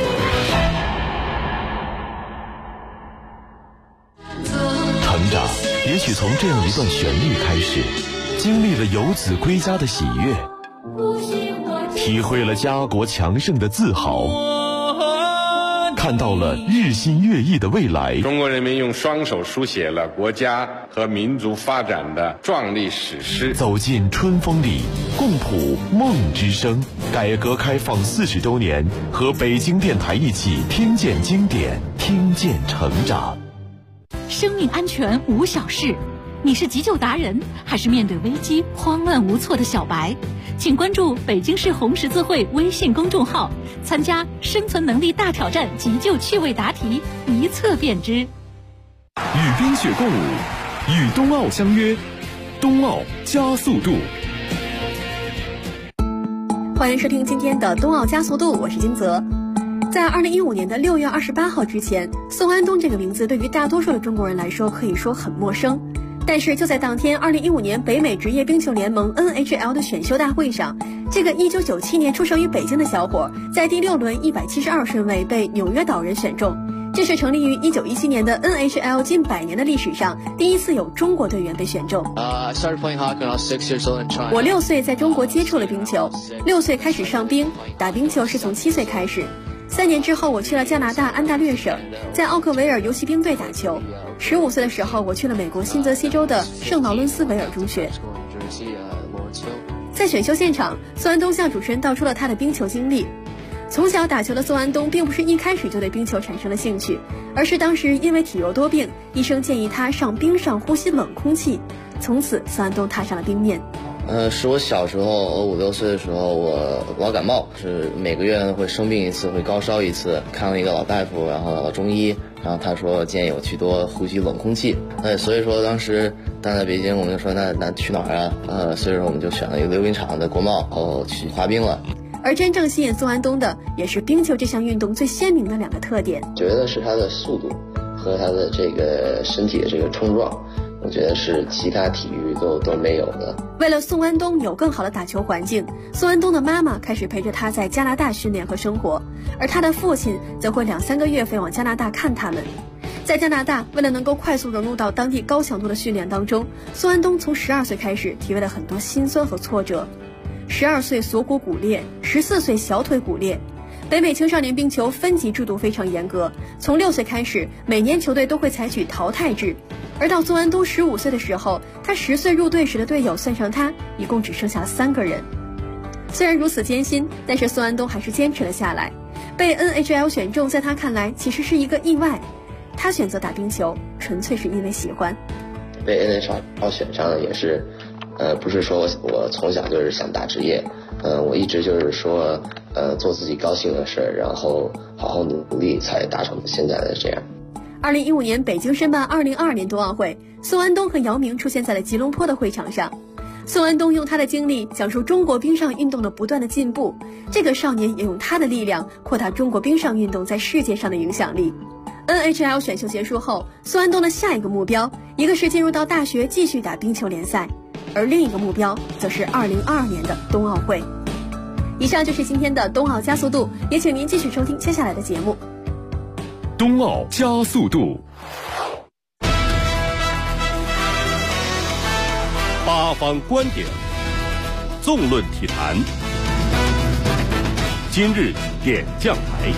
成长也许从这样一段旋律开始，经历了游子归家的喜悦，体会了家国强盛的自豪，看到了日新月异的未来。 中国人民用双手书写了国家和民族发展的壮丽史诗。 走进春风里，共谱梦之声。改革开放40周年，和北京电台一起听见经典，听见成长。 生命安全无小事，你是急救达人，还是面对危机慌乱无措的小白？请关注北京市红十字会微信公众号，参加生存能力大挑战急救趣味答题，一测便知。 与冰雪共舞，与冬奥相约，冬奥加速度。 欢迎收听今天的冬奥加速度，我是金泽。在2015年的6月28号之前，宋安东这个名字对于大多数的中国人来说可以说很陌生。但是就在当天，2015年北美职业冰球联盟 NHL 的选秀大会上，这个1997年出生于北京的小伙，在第6轮172顺位被纽约岛人选中。这是成立于1917年的 NHL 近100年的历史上第一次有中国队员被选中。 I started playing hockey when I was 6 years old in China. 我6岁在中国接触了冰球，6岁开始上冰，打冰球是从7岁开始。3年之后，我去了加拿大安大略省，在奥克维尔游骑兵队打球。15岁的时候，我去了美国新泽西州的圣劳伦斯维尔中学。在选秀现场，宋安东向主持人道出了他的冰球经历。从小打球的宋安东并不是一开始就对冰球产生了兴趣，而是当时因为体弱多病，医生建议他上冰上呼吸冷空气。从此，宋安东踏上了冰面。 是我小时候，我5、6岁的时候，我老感冒，是每个月会生病一次，会高烧一次，看了一个老大夫，然后老中医，然后他说建议我去多呼吸冷空气。所以说当时在北京，我们就说那去哪儿啊？所以说我们就选了一个溜冰场的国贸，然后去滑冰了。 而真正吸引宋安东的，也是冰球这项运动最鲜明的2个特点。 觉得是它的速度和它的这个身体的这个冲撞，我觉得是其他体育都没有的。 为了宋安东有更好的打球环境，宋安东的妈妈开始陪着他在加拿大训练和生活，而他的父亲则会2、3个月飞往加拿大看他们。在加拿大，为了能够快速融入到当地高强度的训练当中，宋安东从12岁开始体会了很多辛酸和挫折。12岁锁骨骨裂，14岁小腿骨裂。北美青少年冰球分级制度非常严格，从6岁开始，每年球队都会采取淘汰制。而到宋安东15岁的时候，他10岁入队时的队友算上他，一共只剩下了3个人。虽然如此艰辛，但是宋安东还是坚持了下来。被 NHL 选中，在他看来其实是一个意外。他选择打冰球，纯粹是因为喜欢。 被 NHL 选上的也是，不是说我从小就是想打职业，我一直就是说，做自己高兴的事，然后好好努力，才达成现在的这样。 2015年北京申办2022年冬奥会，宋安东和姚明出现在了吉隆坡的会场上。 宋安东用他的经历讲述中国冰上运动的不断的进步，这个少年也用他的力量扩大中国冰上运动在世界上的影响力。NHL 选秀结束后，宋安东的下一个目标，一个是进入到大学继续打冰球联赛，而另一个目标则是2022年的冬奥会。以上就是今天的冬奥加速度，也请您继续收听接下来的节目。 冬奥加速度， 八方观点，纵论体坛。今日点将台。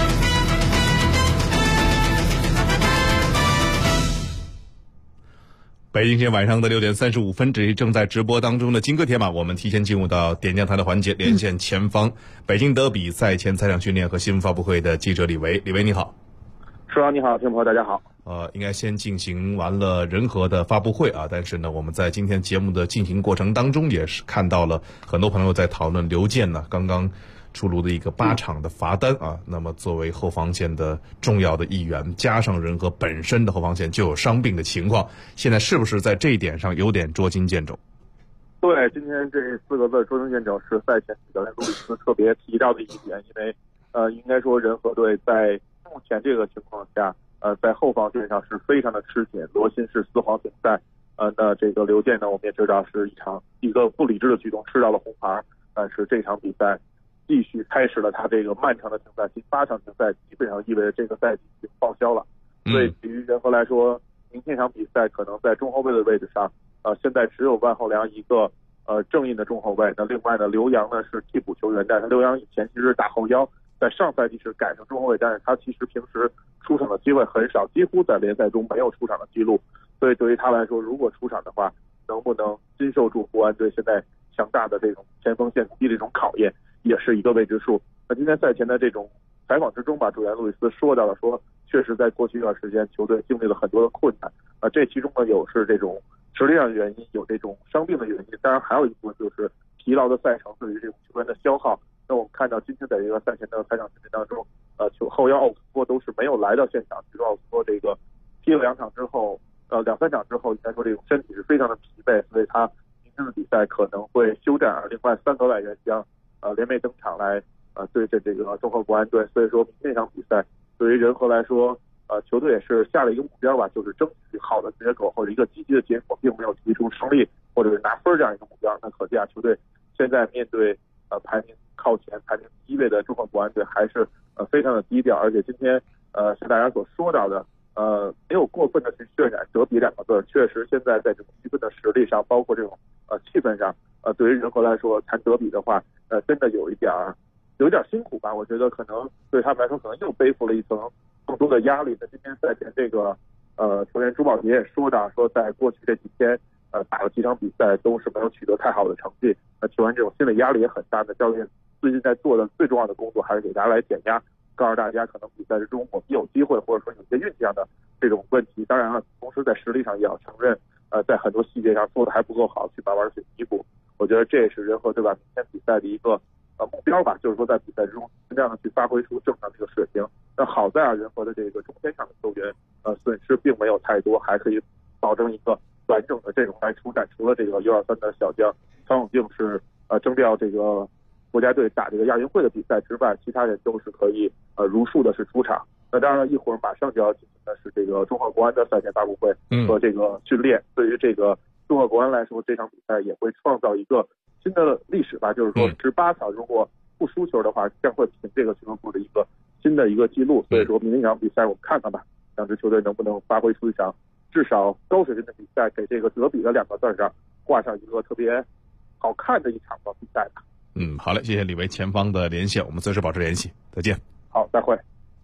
北京时间晚上的6点35分，这是正在直播当中的金戈铁马，我们提前进入到点将台的环节，连线前方北京德比赛前采场训练和新闻发布会的记者李维。李维你好。 施阳你好，听众朋友大家好。 应该先进行完了人和的发布会啊，但是呢，我们在今天节目的进行过程当中，也是看到了很多朋友在讨论刘健呢刚刚出炉的一个8场的罚单啊。那么作为后防线的重要的一员，加上人和本身的后防线就有伤病的情况，现在是不是在这一点上有点捉襟见肘？ 对，今天这4个字捉襟见肘是赛前教练路易斯特别提到的一点，因为应该说人和队在目前这个情况下，在后防线上是非常的吃紧。罗辛是4黄停赛，那这个刘健呢，我们也知道是一个不理智的举动，吃到了红牌，但是这场比赛继续开始了他这个漫长的停赛期，8场停赛基本上意味着这个赛季已经报销了。所以对于人和来说，明天场比赛可能在中后卫的位置上，现在只有万厚良一个正印的中后卫，那另外呢，刘洋呢是替补球员，但是刘洋以前其实打后腰，在上赛季是改成中后卫，但是他其实平时出场的机会很少，几乎在联赛中没有出场的记录。所以对于他来说，如果出场的话，能不能经受住国安队现在强大的这种前锋线的这种考验，也是一个未知数。那今天赛前的这种采访之中吧，主教练路易斯说到了说，确实在过去一段时间球队经历了很多的困难，这其中呢有是这种实力上的原因，有这种伤病的原因，当然还有一部分就是疲劳的赛程对于这种球员的消耗。那我们看到今天在这个赛前的采场训练当中，后腰奥斯波都是没有来到现场，只是奥斯波这个踢了2场之后，2-3场之后，应该说这种身体是非常的疲惫，所以他明天的比赛可能会休战。而另外3个外援将联袂登场来对阵这个中赫国安队。所以说明天这场比赛对于人和来说，球队也是下了一个目标吧，就是争取好的结果或者一个积极的结果，并没有提出胜利或者是拿分这样一个目标。那可见球队现在面对排名靠前、排名第1位的中赫国安队还是非常的低调，而且今天像大家所说到的，没有过分的去渲染德比2个字，确实现在在这种积分的实力上，包括这种气氛上，对于人和来说谈德比的话，真的有一点辛苦吧。我觉得可能对他们来说，可能又背负了一层更多的压力。那今天赛前这个球员朱宝杰也说到，说在过去这几天打了几场比赛都是没有取得太好的成绩，球员这种心理压力也很大的。教练最近在做的最重要的工作还是给大家来减压，告诉大家可能比赛之中我们有机会，或者说有些运气上的这种问题。当然了，同时在实力上也要承认，在很多细节上做的还不够好，去慢慢去弥补。我觉得这也是人和对吧明天比赛的一个目标吧，就是说在比赛之中尽量的去发挥出正常这个水平。那好在人和的这个中间场的球员损失并没有太多，还可以保证一个完整的阵容来出战。除了这个U23的小将曹永静是征调这个国家队打这个亚运会的比赛之外，其他人都是可以如数的是出场。那当然了，一会儿马上就要进行的是这个中赫国安的赛前发布会和这个训练。对于这个中赫国安来说，这场比赛也会创造一个新的历史吧，就是说18场如果不输球的话，将会凭这个俱乐部的一个新的一个记录。所以说明天这场比赛我们看看吧，两支球队能不能发挥出一场至少高水平的比赛，给这个德比的2个字上画上一个特别好看的一场比赛吧。 好嘞，谢谢李维前方的连线，我们随时保持联系，再见。 好，再会。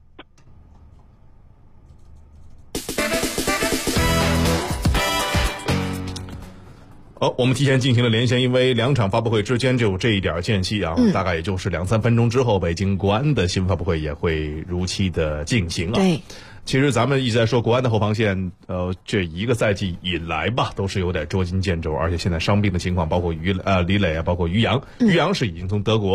我们提前进行了连线，因为2场发布会之间就有这一点间隙啊，大概也就是2-3分钟之后，北京国安的新闻发布会也会如期的进行啊。 对， 其实咱们一直在说国安的后防线，这一个赛季以来吧，都是有点捉襟见肘，而且现在伤病的情况，包括李磊啊，包括于洋，于洋是已经从德国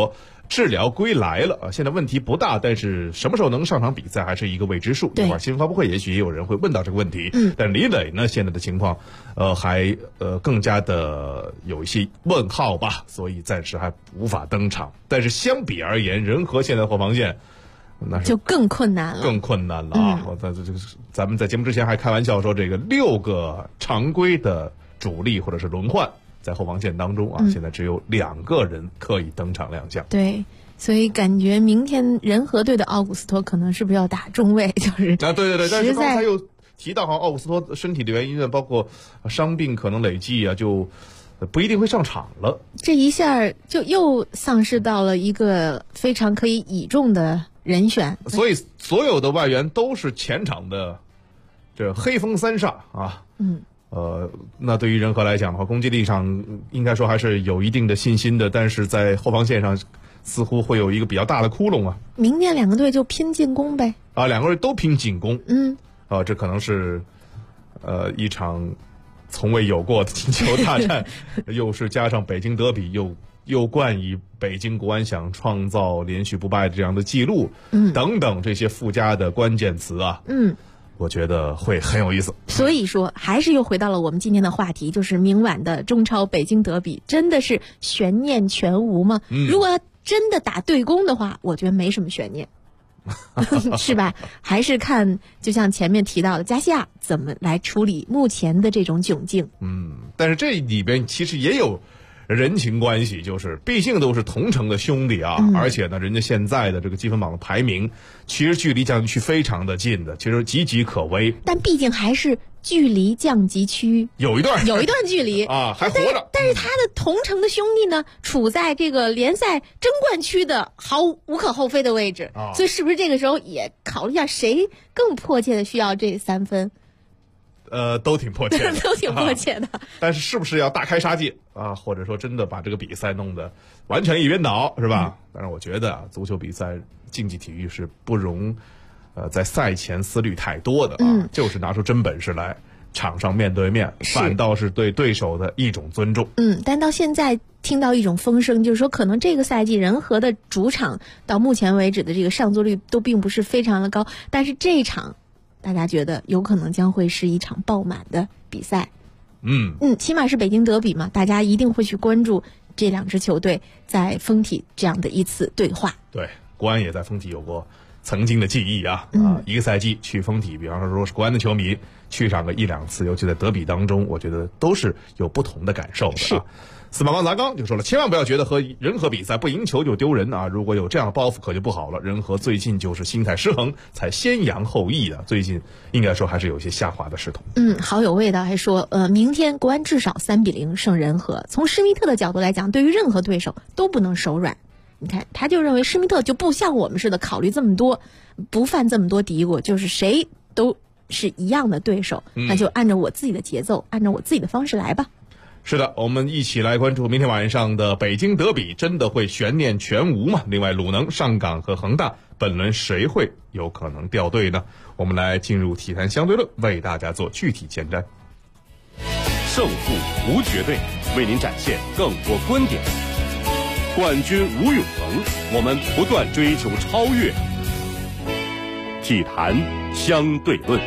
治疗归来了啊，现在问题不大，但是什么时候能上场比赛还是一个未知数。一会儿新闻发布会也许也有人会问到这个问题。但李磊呢，现在的情况还更加的有一些问号吧，所以暂时还无法登场。但是相比而言，人和现在后防线那是就更困难了， 啊！咱们在节目之前还开玩笑说，这个6个常规的主力或者是轮换在后防线当中啊，现在只有2个人可以登场亮相。 对，所以感觉明天人和队的奥古斯托可能是不是要打中卫？就是啊，对，但是刚才又提到，好像奥古斯托身体的原因呢，包括伤病可能累计啊，就不一定会上场了。 这一下就又丧失到了一个非常可以倚重的人选， 所以所有的外援都是前场的这黑风3煞啊。那对于人和来讲的话，攻击力上应该说还是有一定的信心的，但是在后防线上似乎会有一个比较大的窟窿啊。 明天2个队就拼进攻呗。 啊，2个队都拼进攻。这可能是一场从未有过的进球大战，又是加上北京德比，又冠以北京国安想创造连续不败这样的记录，等等这些附加的关键词啊，我觉得会很有意思。 所以说，还是又回到了我们今天的话题，就是明晚的中超北京德比，真的是悬念全无吗？如果真的打对攻的话，我觉得没什么悬念。是吧？还是看就像前面提到的加西亚怎么来处理目前的这种窘境。 但是这里边其实也有人情关系，就是毕竟都是同城的兄弟啊，而且呢，人家现在的这个积分榜的排名其实距离降级区非常的近的，其实岌岌可危。 但毕竟还是距离降级区有一段距离啊，还活着。 但是他的同城的兄弟呢，处在这个联赛争冠区的无可厚非的位置，所以是不是这个时候也考虑一下谁更迫切的需要这3分？ 都挺迫切的， 都挺迫切的。 但是不是要大开杀戒啊？或者说真的把这个比赛弄得完全一边倒，是吧？但是我觉得足球比赛、竞技体育是不容在赛前思虑太多的啊，就是拿出真本事来，场上面对面，反倒是对对手的一种尊重。 但到现在听到一种风声，就是说可能这个赛季人和的主场到目前为止的这个上座率都并不是非常的高，但是这一场大家觉得有可能将会是一场爆满的比赛。起码是北京德比嘛，大家一定会去关注这2支球队在丰体这样的一次对话。 对，国安也在丰体有过曾经的记忆啊，一个赛季去丰体，比方说如果是国安的球迷去上个1-2次，尤其在德比当中，我觉得都是有不同的感受的啊。司马光砸缸就说了，千万不要觉得和人和比赛不赢球就丢人啊！如果有这样的包袱，可就不好了。人和最近就是心态失衡，才先扬后抑的，最近应该说还是有一些下滑的势头。 好有味道，还说明天国安至少3-0胜人和。从施密特的角度来讲，对于任何对手都不能手软。你看，他就认为施密特就不像我们似的考虑这么多，不犯这么多嘀咕，就是谁都是一样的对手，那就按照我自己的节奏，按照我自己的方式来吧。 是的，我们一起来关注明天晚上的北京德比，真的会悬念全无吗？另外，鲁能、上港和恒大本轮谁会有可能掉队呢？我们来进入体坛相对论，为大家做具体前瞻。 胜负无绝对，为您展现更多观点。冠军无永恒，我们不断追求超越。体坛相对论。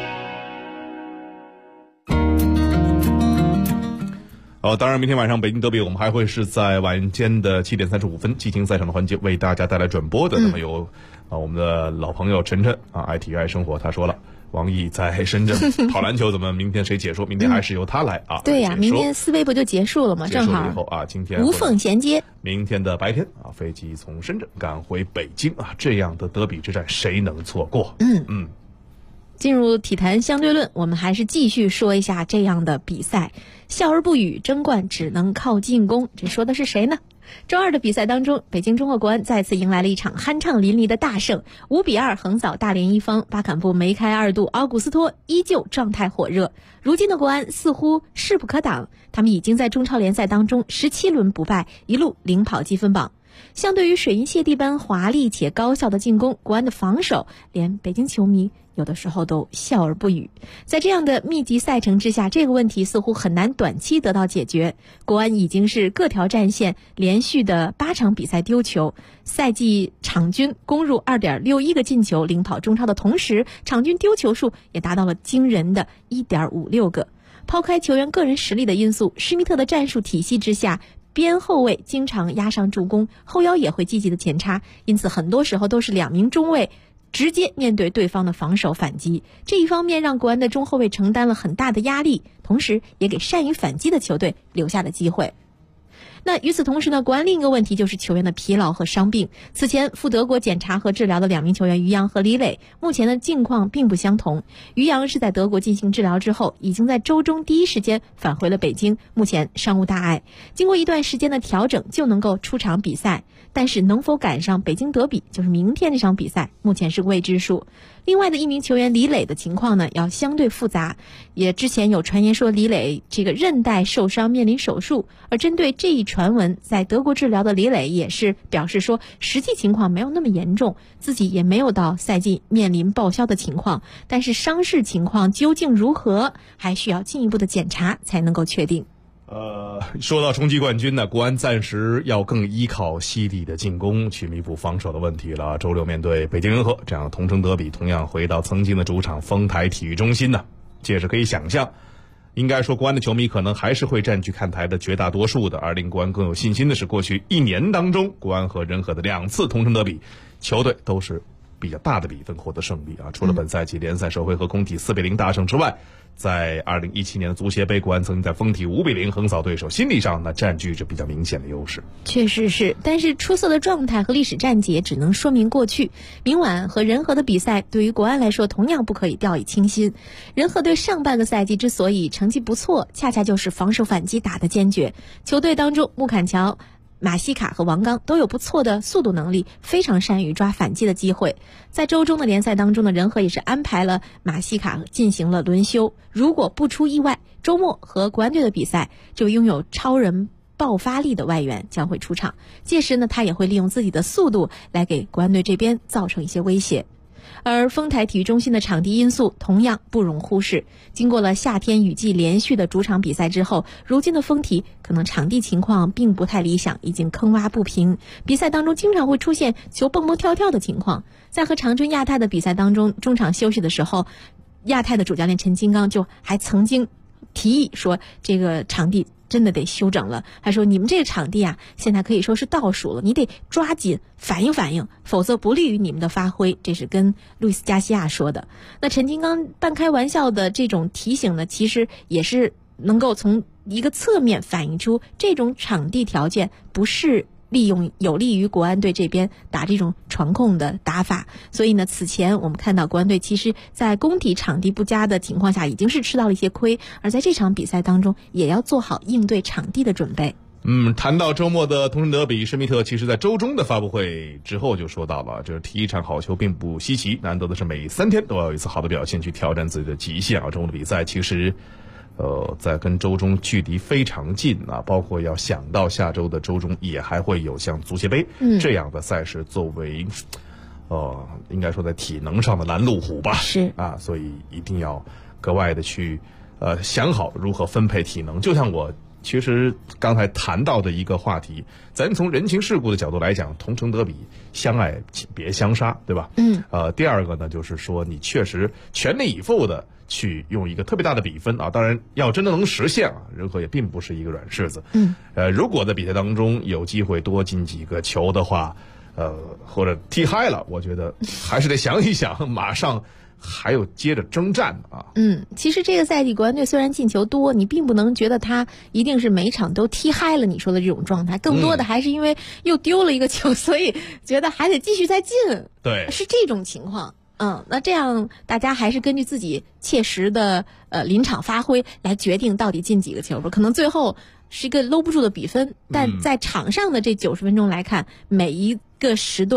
当然明天晚上北京德比我们还会是在晚间的7点35分激情赛场的环节为大家带来转播的。那么有我们的老朋友晨晨啊，爱体育爱生活，他说了，王毅在深圳跑篮球，怎么明天谁解说？明天还是由他来啊。 对呀，明天思维不就结束了吗？正好以后啊，今天无缝衔接。 明天的白天啊，飞机从深圳赶回北京啊，这样的德比之战谁能错过？ 进入体坛相对论，我们还是继续说一下这样的比赛。笑而不语，争冠只能靠进攻，这说的是谁呢？周二的比赛当中，北京中赫国安再次迎来了一场酣畅淋漓的大胜，5-2横扫大连一方。巴坎布梅开2度，奥古斯托依旧状态火热。如今的国安似乎势不可挡，他们已经在中超联赛当中17轮不败，一路领跑积分榜。相对于水银泻地般华丽且高效的进攻，国安的防守连北京球迷有的时候都笑而不语。在这样的密集赛程之下，这个问题似乎很难短期得到解决。国安已经是各条战线连续的8场比赛丢球，赛季场均攻入 2.61 个进球，领跑中超的同时，场均丢球数也达到了惊人的 1.56 个。抛开球员个人实力的因素，施密特的战术体系之下，边后卫经常压上助攻，后腰也会积极的前插，因此很多时候都是2名中卫直接面对对方的防守反击。这一方面让国安的中后卫承担了很大的压力，同时也给善于反击的球队留下了机会。那与此同时呢，国安另一个问题就是球员的疲劳和伤病。此前赴德国检查和治疗的2名球员于洋和李磊，目前的境况并不相同。于洋是在德国进行治疗之后，已经在周中第一时间返回了北京，目前伤无大碍，经过一段时间的调整就能够出场比赛。但是能否赶上北京德比，就是明天这场比赛，目前是未知数。另外的一名球员李磊的情况呢，要相对复杂，也之前有传言说李磊这个韧带受伤面临手术，而针对这一传闻，在德国治疗的李磊也是表示说，实际情况没有那么严重，自己也没有到赛季面临报销的情况，但是伤势情况究竟如何，还需要进一步的检查才能够确定。 说到冲击冠军呢，国安暂时要更依靠犀利的进攻去弥补防守的问题了。周六面对北京人和这样的同城德比，同样回到曾经的主场丰台体育中心呢，届时可以想象，应该说国安的球迷可能还是会占据看台的绝大多数的。而令国安更有信心的是，过去1年当中，国安和人和的2次同城德比，球队都是比较大的比分获得胜利啊。除了本赛季联赛首回合工体4-0大胜之外，在2017年的足协杯，国安曾经在丰体5-0横扫对手，心理上呢占据着比较明显的优势。 确实是，但是出色的状态和历史战绩只能说明过去。明晚和人和的比赛对于国安来说同样不可以掉以轻心。人和队上半个赛季之所以成绩不错，恰恰就是防守反击打得坚决。球队当中，穆坎乔、马西卡和王刚都有不错的速度能力，非常善于抓反击的机会。在周中的联赛当中呢，人和也是安排了马西卡进行了轮休，如果不出意外，周末和国安队的比赛就拥有超人爆发力的外援将会出场，届时呢，他也会利用自己的速度来给国安队这边造成一些威胁。而丰台体育中心的场地因素同样不容忽视。经过了夏天雨季连续的主场比赛之后，如今的丰体可能场地情况并不太理想，已经坑洼不平，比赛当中经常会出现球蹦蹦跳跳的情况。在和长春亚泰的比赛当中，中场休息的时候，亚泰的主教练陈金刚就还曾经提议说，这个场地真的得修整了。他说，你们这个场地啊，现在可以说是倒数了，你得抓紧反应，否则不利于你们的发挥。这是跟路易斯加西亚说的。那陈金刚半开玩笑的这种提醒呢，其实也是能够从一个侧面反映出这种场地条件不是有利于国安队这边打这种传控的打法。所以呢，此前我们看到国安队其实在工体场地不佳的情况下已经是吃到了一些亏，而在这场比赛当中也要做好应对场地的准备。 谈到周末的同城德比，施密特其实在周中的发布会之后就说到了，就是踢一场好球并不稀奇，难得的是每3天都要有一次好的表现去挑战自己的极限啊。周末的比赛其实在跟周中距离非常近啊，包括要想到下周的周中也还会有像足协杯这样的赛事作为应该说在体能上的拦路虎吧， 是啊，所以一定要格外的去想好如何分配体能。就像我其实刚才谈到的一个话题，咱从人情世故的角度来讲，同城德比相爱别相杀，对吧？第二个呢，就是说你确实全力以赴的去用一个特别大的比分啊，当然要真的能实现啊，人和也并不是一个软柿子。如果在比赛当中有机会多进几个球的话，或者踢嗨了，我觉得还是得想一想，马上还有接着征战啊。 其实这个赛季国安队虽然进球多，你并不能觉得他一定是每场都踢嗨了你说的这种状态，更多的还是因为又丢了一个球，所以觉得还得继续再进。 对， 是这种情况。那这样大家还是根据自己切实的临场发挥来决定到底进几个球吧。可能最后是一个搂不住的比分，但在场上的这90分钟来看，每一个时段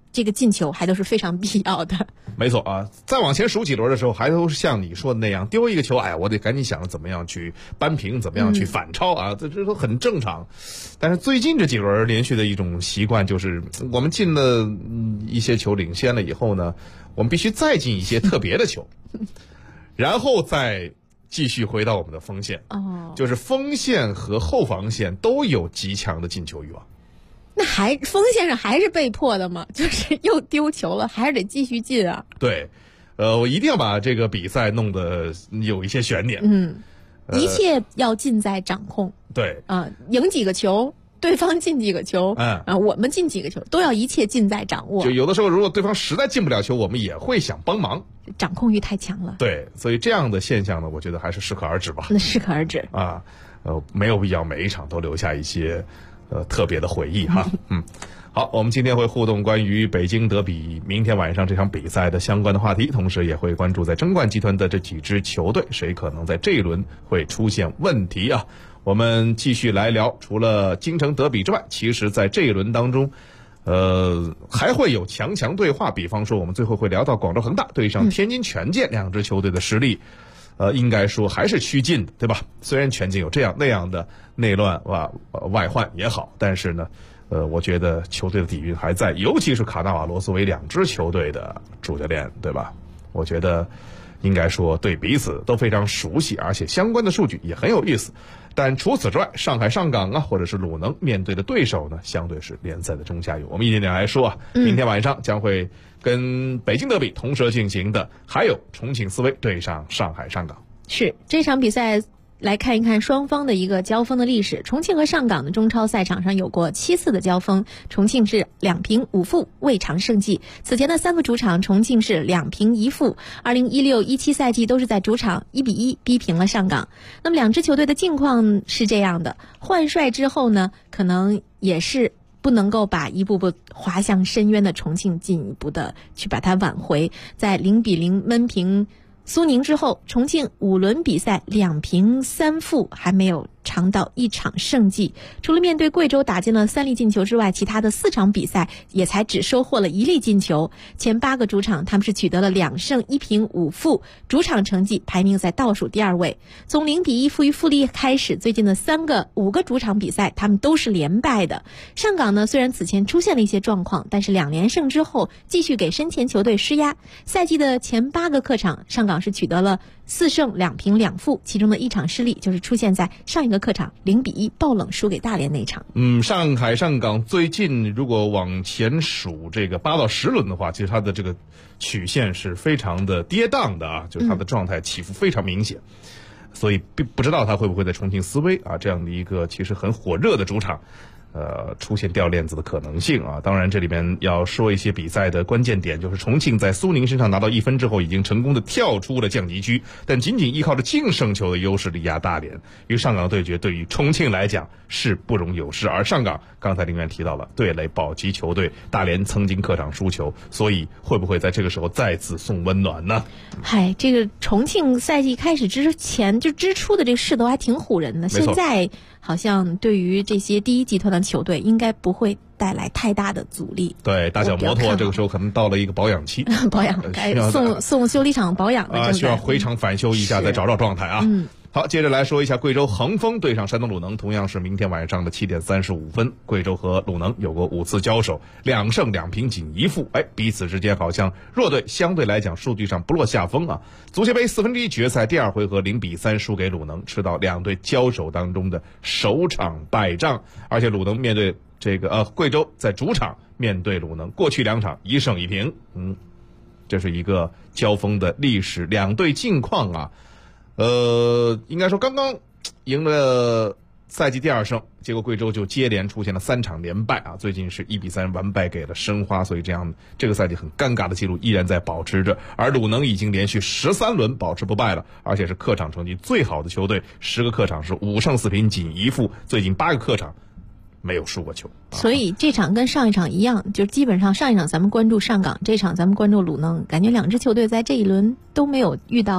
这个进球还都是非常必要的。 没错啊，再往前数几轮的时候，还都是像你说的那样，丢一个球，哎，我得赶紧想着怎么样去扳平，怎么样去反超啊，这都很正常。但是最近这几轮连续的一种习惯就是，我们进了一些球领先了以后呢，我们必须再进一些特别的球，然后再继续回到我们的锋线。就是锋线和后防线都有极强的进球欲望。 那锋线上还是被迫的吗？就是又丢球了，还是得继续进啊？ 对，我一定要把这个比赛弄得有一些悬念。 一切要尽在掌控。 对赢几个球，对方进几个球，我们进几个球，都要一切尽在掌握。 就有的时候，如果对方实在进不了球，我们也会想帮忙。 掌控欲太强了。 对，所以这样的现象呢，我觉得还是适可而止吧。 那适可而止啊，没有必要每一场都留下一些特别的回忆哈。好，我们今天会互动关于北京德比明天晚上这场比赛的相关的话题，同时也会关注在争冠集团的这几支球队，谁可能在这一轮会出现问题啊？我们继续来聊，除了京城德比之外，其实在这一轮当中，还会有强强对话，比方说我们最后会聊到广州恒大对上天津权健两支球队的实力。应该说还是趋近的，对吧？虽然权健有这样那样的内乱外患也好，但是呢，我觉得球队的底蕴还在，尤其是卡纳瓦罗作为两支球队的主教练，对吧？我觉得应该说对彼此都非常熟悉，而且相关的数据也很有意思。但除此之外，上海上港啊，或者是鲁能面对的对手呢，相对是联赛的中下游。我们一点点来说啊，明天晚上将会跟北京德比同时进行的，还有重庆斯威对上上海上港。 是这场比赛来看一看双方的一个交锋的历史。重庆和上港的中超赛场上有过7次的交锋，重庆是2平5负，未尝胜绩。此前的3个主场，重庆是2平1负，2016-17赛季都是在主场1比1逼平了上港。那么两支球队的境况是这样的，换帅之后呢，可能也是不能够把一步步滑向深渊的重庆进一步的去把它挽回。在0比0闷平苏宁之后，重庆5轮比赛2平3负，还没有尝到一场胜绩。除了面对贵州打进了3粒进球之外，其他的4场比赛也才只收获了1粒进球。前8个主场他们是取得了2胜1平5负，主场成绩排名在倒数第2位。从0比1负于富力开始，最近的5个主场比赛他们都是连败的。上港呢，虽然此前出现了一些状况，但是2连胜之后继续给身前球队施压。赛季的前8个客场，上港是取得了4胜2平2负，其中的1场失利就是出现在上一个客场0比1爆冷输给大连那场。 上海上港最近如果往前数这个8到10轮的话，其实它的这个曲线是非常的跌宕的啊，就是它的状态起伏非常明显。所以不知道他会不会在重庆斯威啊这样的一个其实很火热的主场出现掉链子的可能性啊。当然这里面要说一些比赛的关键点，就是重庆在苏宁身上拿到1分之后，已经成功的跳出了降级区，但仅仅依靠着净胜球的优势力压大连。与上港的对决对于重庆来讲是不容有失，而上港刚才林源提到了对垒保级球队大连曾经客场输球，所以会不会在这个时候再次送温暖呢？ 这个重庆赛季开始之前就之初的这个势头还挺唬人的，现在好像对于这些第一集团的球队应该不会带来太大的阻力。 对，大小摩托这个时候可能到了一个保养期， 保养该送修理厂保养的， 需要回厂返修一下，再找找状态啊。好，接着来说一下贵州恒丰对上山东鲁能，同样是明天晚上的7点35分。贵州和鲁能有过5次交手，2胜2平仅1负，彼此之间好像弱队相对来讲数据上不落下风啊。足协杯1/4决赛第2回合0比3输给鲁能，吃到2队交手当中的首场败仗，而且鲁能面对贵州在主场面对鲁能，过去2场1胜1平，这是一个交锋的历史。两队近况啊，应该说刚刚赢了赛季第2胜，结果贵州就接连出现了3场连败啊，最近是1比3完败给了申花，所以这个赛季很尴尬的记录依然在保持着。而鲁能已经连续13轮保持不败了，而且是客场成绩最好的球队，10个客场是5胜4平仅1负，最近8个客场没有输过球。 所以这场跟上一场一样，就基本上上一场咱们关注上港，这场咱们关注鲁能，感觉两支球队在这一轮都没有遇到太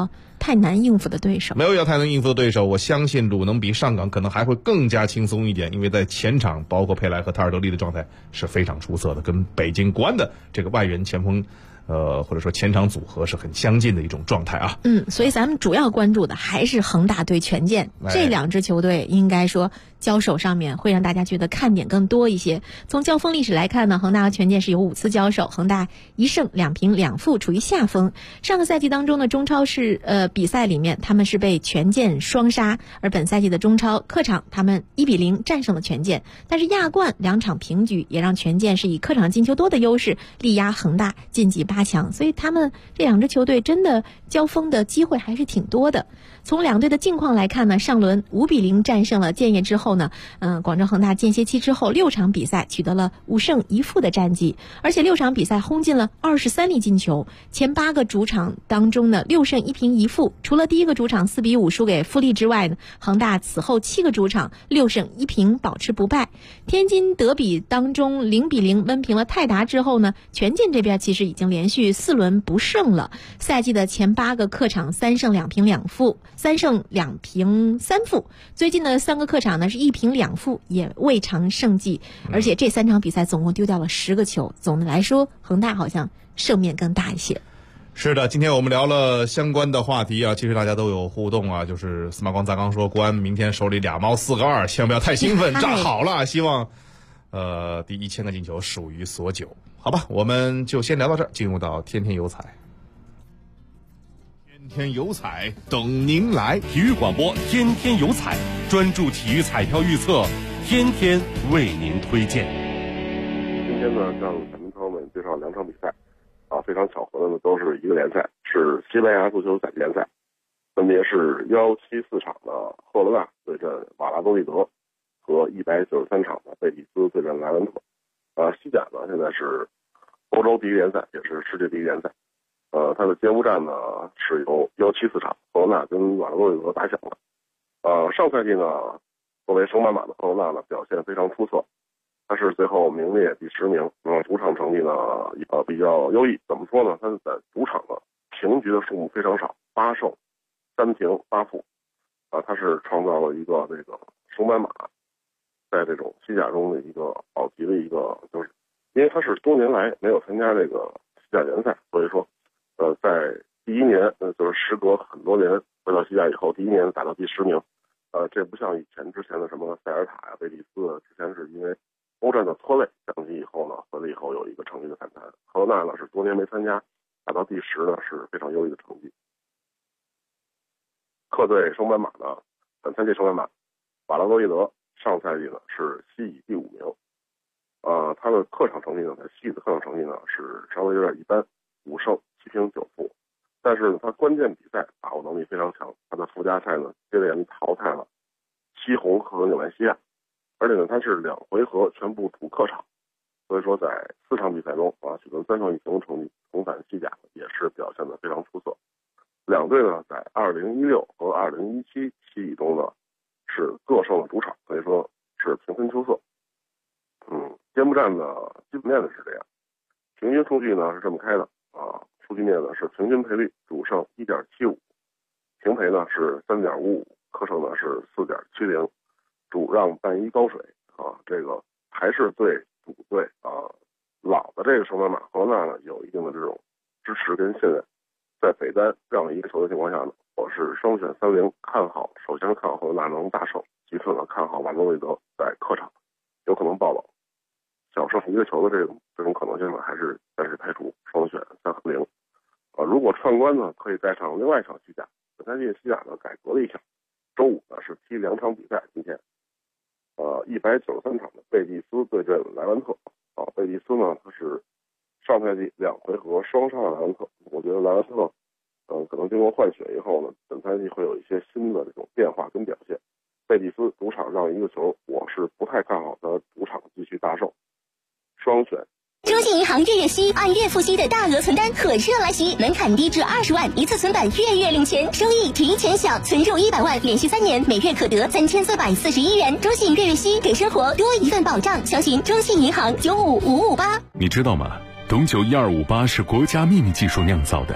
太难应付的对手。 没有太难应付的对手，我相信鲁能比上港可能还会更加轻松一点，因为在前场包括佩莱和塔尔德利的状态是非常出色的，跟北京国安的这个外援前锋或者说前场组合是很相近的一种状态啊。 所以咱们主要关注的还是恒大对权健，这两支球队应该说交手上面会让大家觉得看点更多一些。从交锋历史来看呢，恒大和权健是有5次交手，恒大1胜2平2负，处于下风。上个赛季当中的中超是比赛里面他们是被权健双杀，而本赛季的中超客场他们1比0战胜了权健，但是亚冠2场平局，也让权健是以客场进球多的优势力压恒大晋级8强，所以他们这两支球队真的交锋的机会还是挺多的。从两队的近况来看呢，上轮5比0战胜了建业之后呢，广州恒大间歇期之后6场比赛取得了5胜1负的战绩，而且6场比赛轰进了23粒进球。前8个主场当中呢，6胜1平1负，除了第一个主场4比5输给富力之外呢，恒大此后7个主场6胜1平保持不败。天津德比当中0比0温平了泰达之后呢，权健这边其实已经连续4轮不胜了，赛季的前8个客场3胜2平2负，3胜2平3负，最近的3个客场呢是1平2负，也未尝胜绩，而且这3场比赛总共丢掉了10个球。总的来说，恒大好像胜面更大一些。 是的，今天我们聊了相关的话题啊，其实大家都有互动啊，就是司马光咱刚说国安明天手里2毛4个2，千万不要太兴奋，站好了，希望第1000个进球属于所久。好吧，我们就先聊到这儿，进入到天天有彩。天天有彩等您来， 体育广播天天有彩，专注体育彩票预测，天天为您推荐。 今天呢，向咱们朋友们介绍2场比赛啊，非常巧合的呢，都是一个联赛，是西班牙足球甲级联赛，分别是174场的赫罗纳对阵瓦拉多利德和193场的贝蒂斯对阵莱万特。西甲呢现在是欧洲第一联赛，也是世界第一联赛。它的揭幕战呢是由174场赫罗纳跟瓦拉多利德打响的。上赛季呢，作为升班马的赫罗纳呢表现非常出色，他是最后名列第10名。主场成绩呢比较优异，怎么说呢？他在主场的平局的数目非常少，8胜3平8负。他是创造了一个这个升班马在这种西甲中的一个保级的一个，就是因为他是多年来没有参加这个西甲联赛，所以说在第1年就是时隔很多年回到西甲以后，第1年打到第10名。这不像之前的什么塞尔塔呀、贝蒂斯，之前是因为欧战的拖累降级以后呢，回来以后有一个成绩的反弹。赫罗纳呢是多年没参加，打到第10呢是非常优异的成绩。客队升班马呢，本赛季升班马瓦拉多利德上赛季呢是西乙第5名。他的客场成绩呢，在西乙的客场成绩呢是稍微有点一般，5胜7平9负。但是呢，他关键比赛把握能力非常强，他的附加赛呢接连淘汰了西红和纽莱西亚，而且呢他是2回合全部主客场，所以说在4场比赛中取得3胜1平的成绩，重返西甲也是表现得非常出色。两队呢在2016和2017西乙中呢是各胜了主场，可以说是平分秋色。揭幕战呢基本面呢是这样，平均数据呢是这么开的数据面呢是平均赔率主胜 1.75， 平赔呢是 3.55， 客胜呢是 4.70， 主让半一高水这个还是对主队老的这个升班马赫罗纳呢有一定的这种支持跟信任。在北单让一个球的情况下呢，我是双选30，看好，首先看好赫罗纳能大胜，其次呢看好瓦多利德在客场有可能爆冷，小胜1个球的这种可能性呢还是暂时排除，双选3和0。如果串关呢，可以再上另外一场西甲。本赛季西甲呢改革了一下，周5呢是踢2场比赛。今天193场的贝蒂斯对阵莱万特。贝蒂斯呢他是上赛季2回合双杀了莱万特，我觉得莱万特可能经过换血以后呢，本赛季会有一些新的这种变化跟表现。贝蒂斯主场让1个球，我是不太看好他主场继续大胜，双选。 中信银行月月息按月付息的大额存单火热来袭，门槛低至20万，一次存版月月领钱，收益提前享，存入100万，连续3年，每月可得3441元。中信月月息给生活多一份保障，详询中信银行95558。 你知道吗？董酒1258是国家秘密技术酿造的，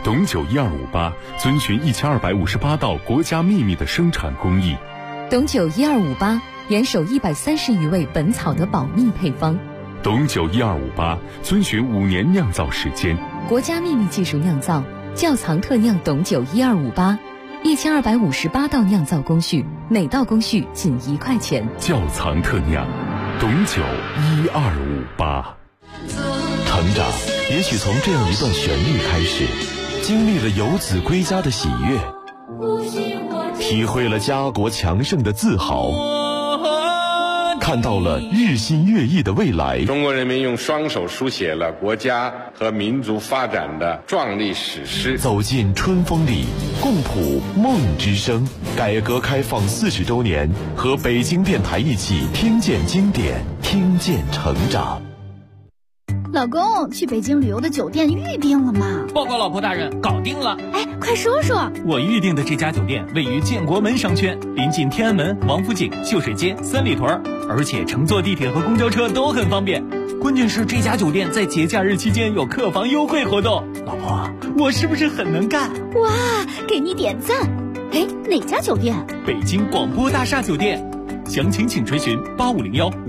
董酒1258遵循1258道国家秘密的生产工艺。 董酒1258严守130余味本草的保密配方。 董酒1258遵循5年酿造时间， 国家秘密技术酿造，窖藏特酿董酒1258，1258道酿造工序，每道工序仅1块钱。 窖藏特酿董酒1258。成长也许从这样一段旋律开始，经历了游子归家的喜悦，体会了家国强盛的自豪，看到了日新月异的未来。 中国人民用双手书写了国家和民族发展的壮丽史诗。 走进春风里，共谱梦之声。改革开放40周年，和北京电台一起听见经典，听见成长。 老公，去北京旅游的酒店预定了吗？ 报告老婆大人，搞定了。 哎，快说说。 我预定的这家酒店位于建国门商圈，临近天安门、王府井、秀水街、三里屯，而且乘坐地铁和公交车都很方便。关键是这家酒店在节假日期间有客房优惠活动。老婆，我是不是很能干？ 哇，给你点赞。哎，哪家酒店？ 北京广播大厦酒店。详情请垂询8501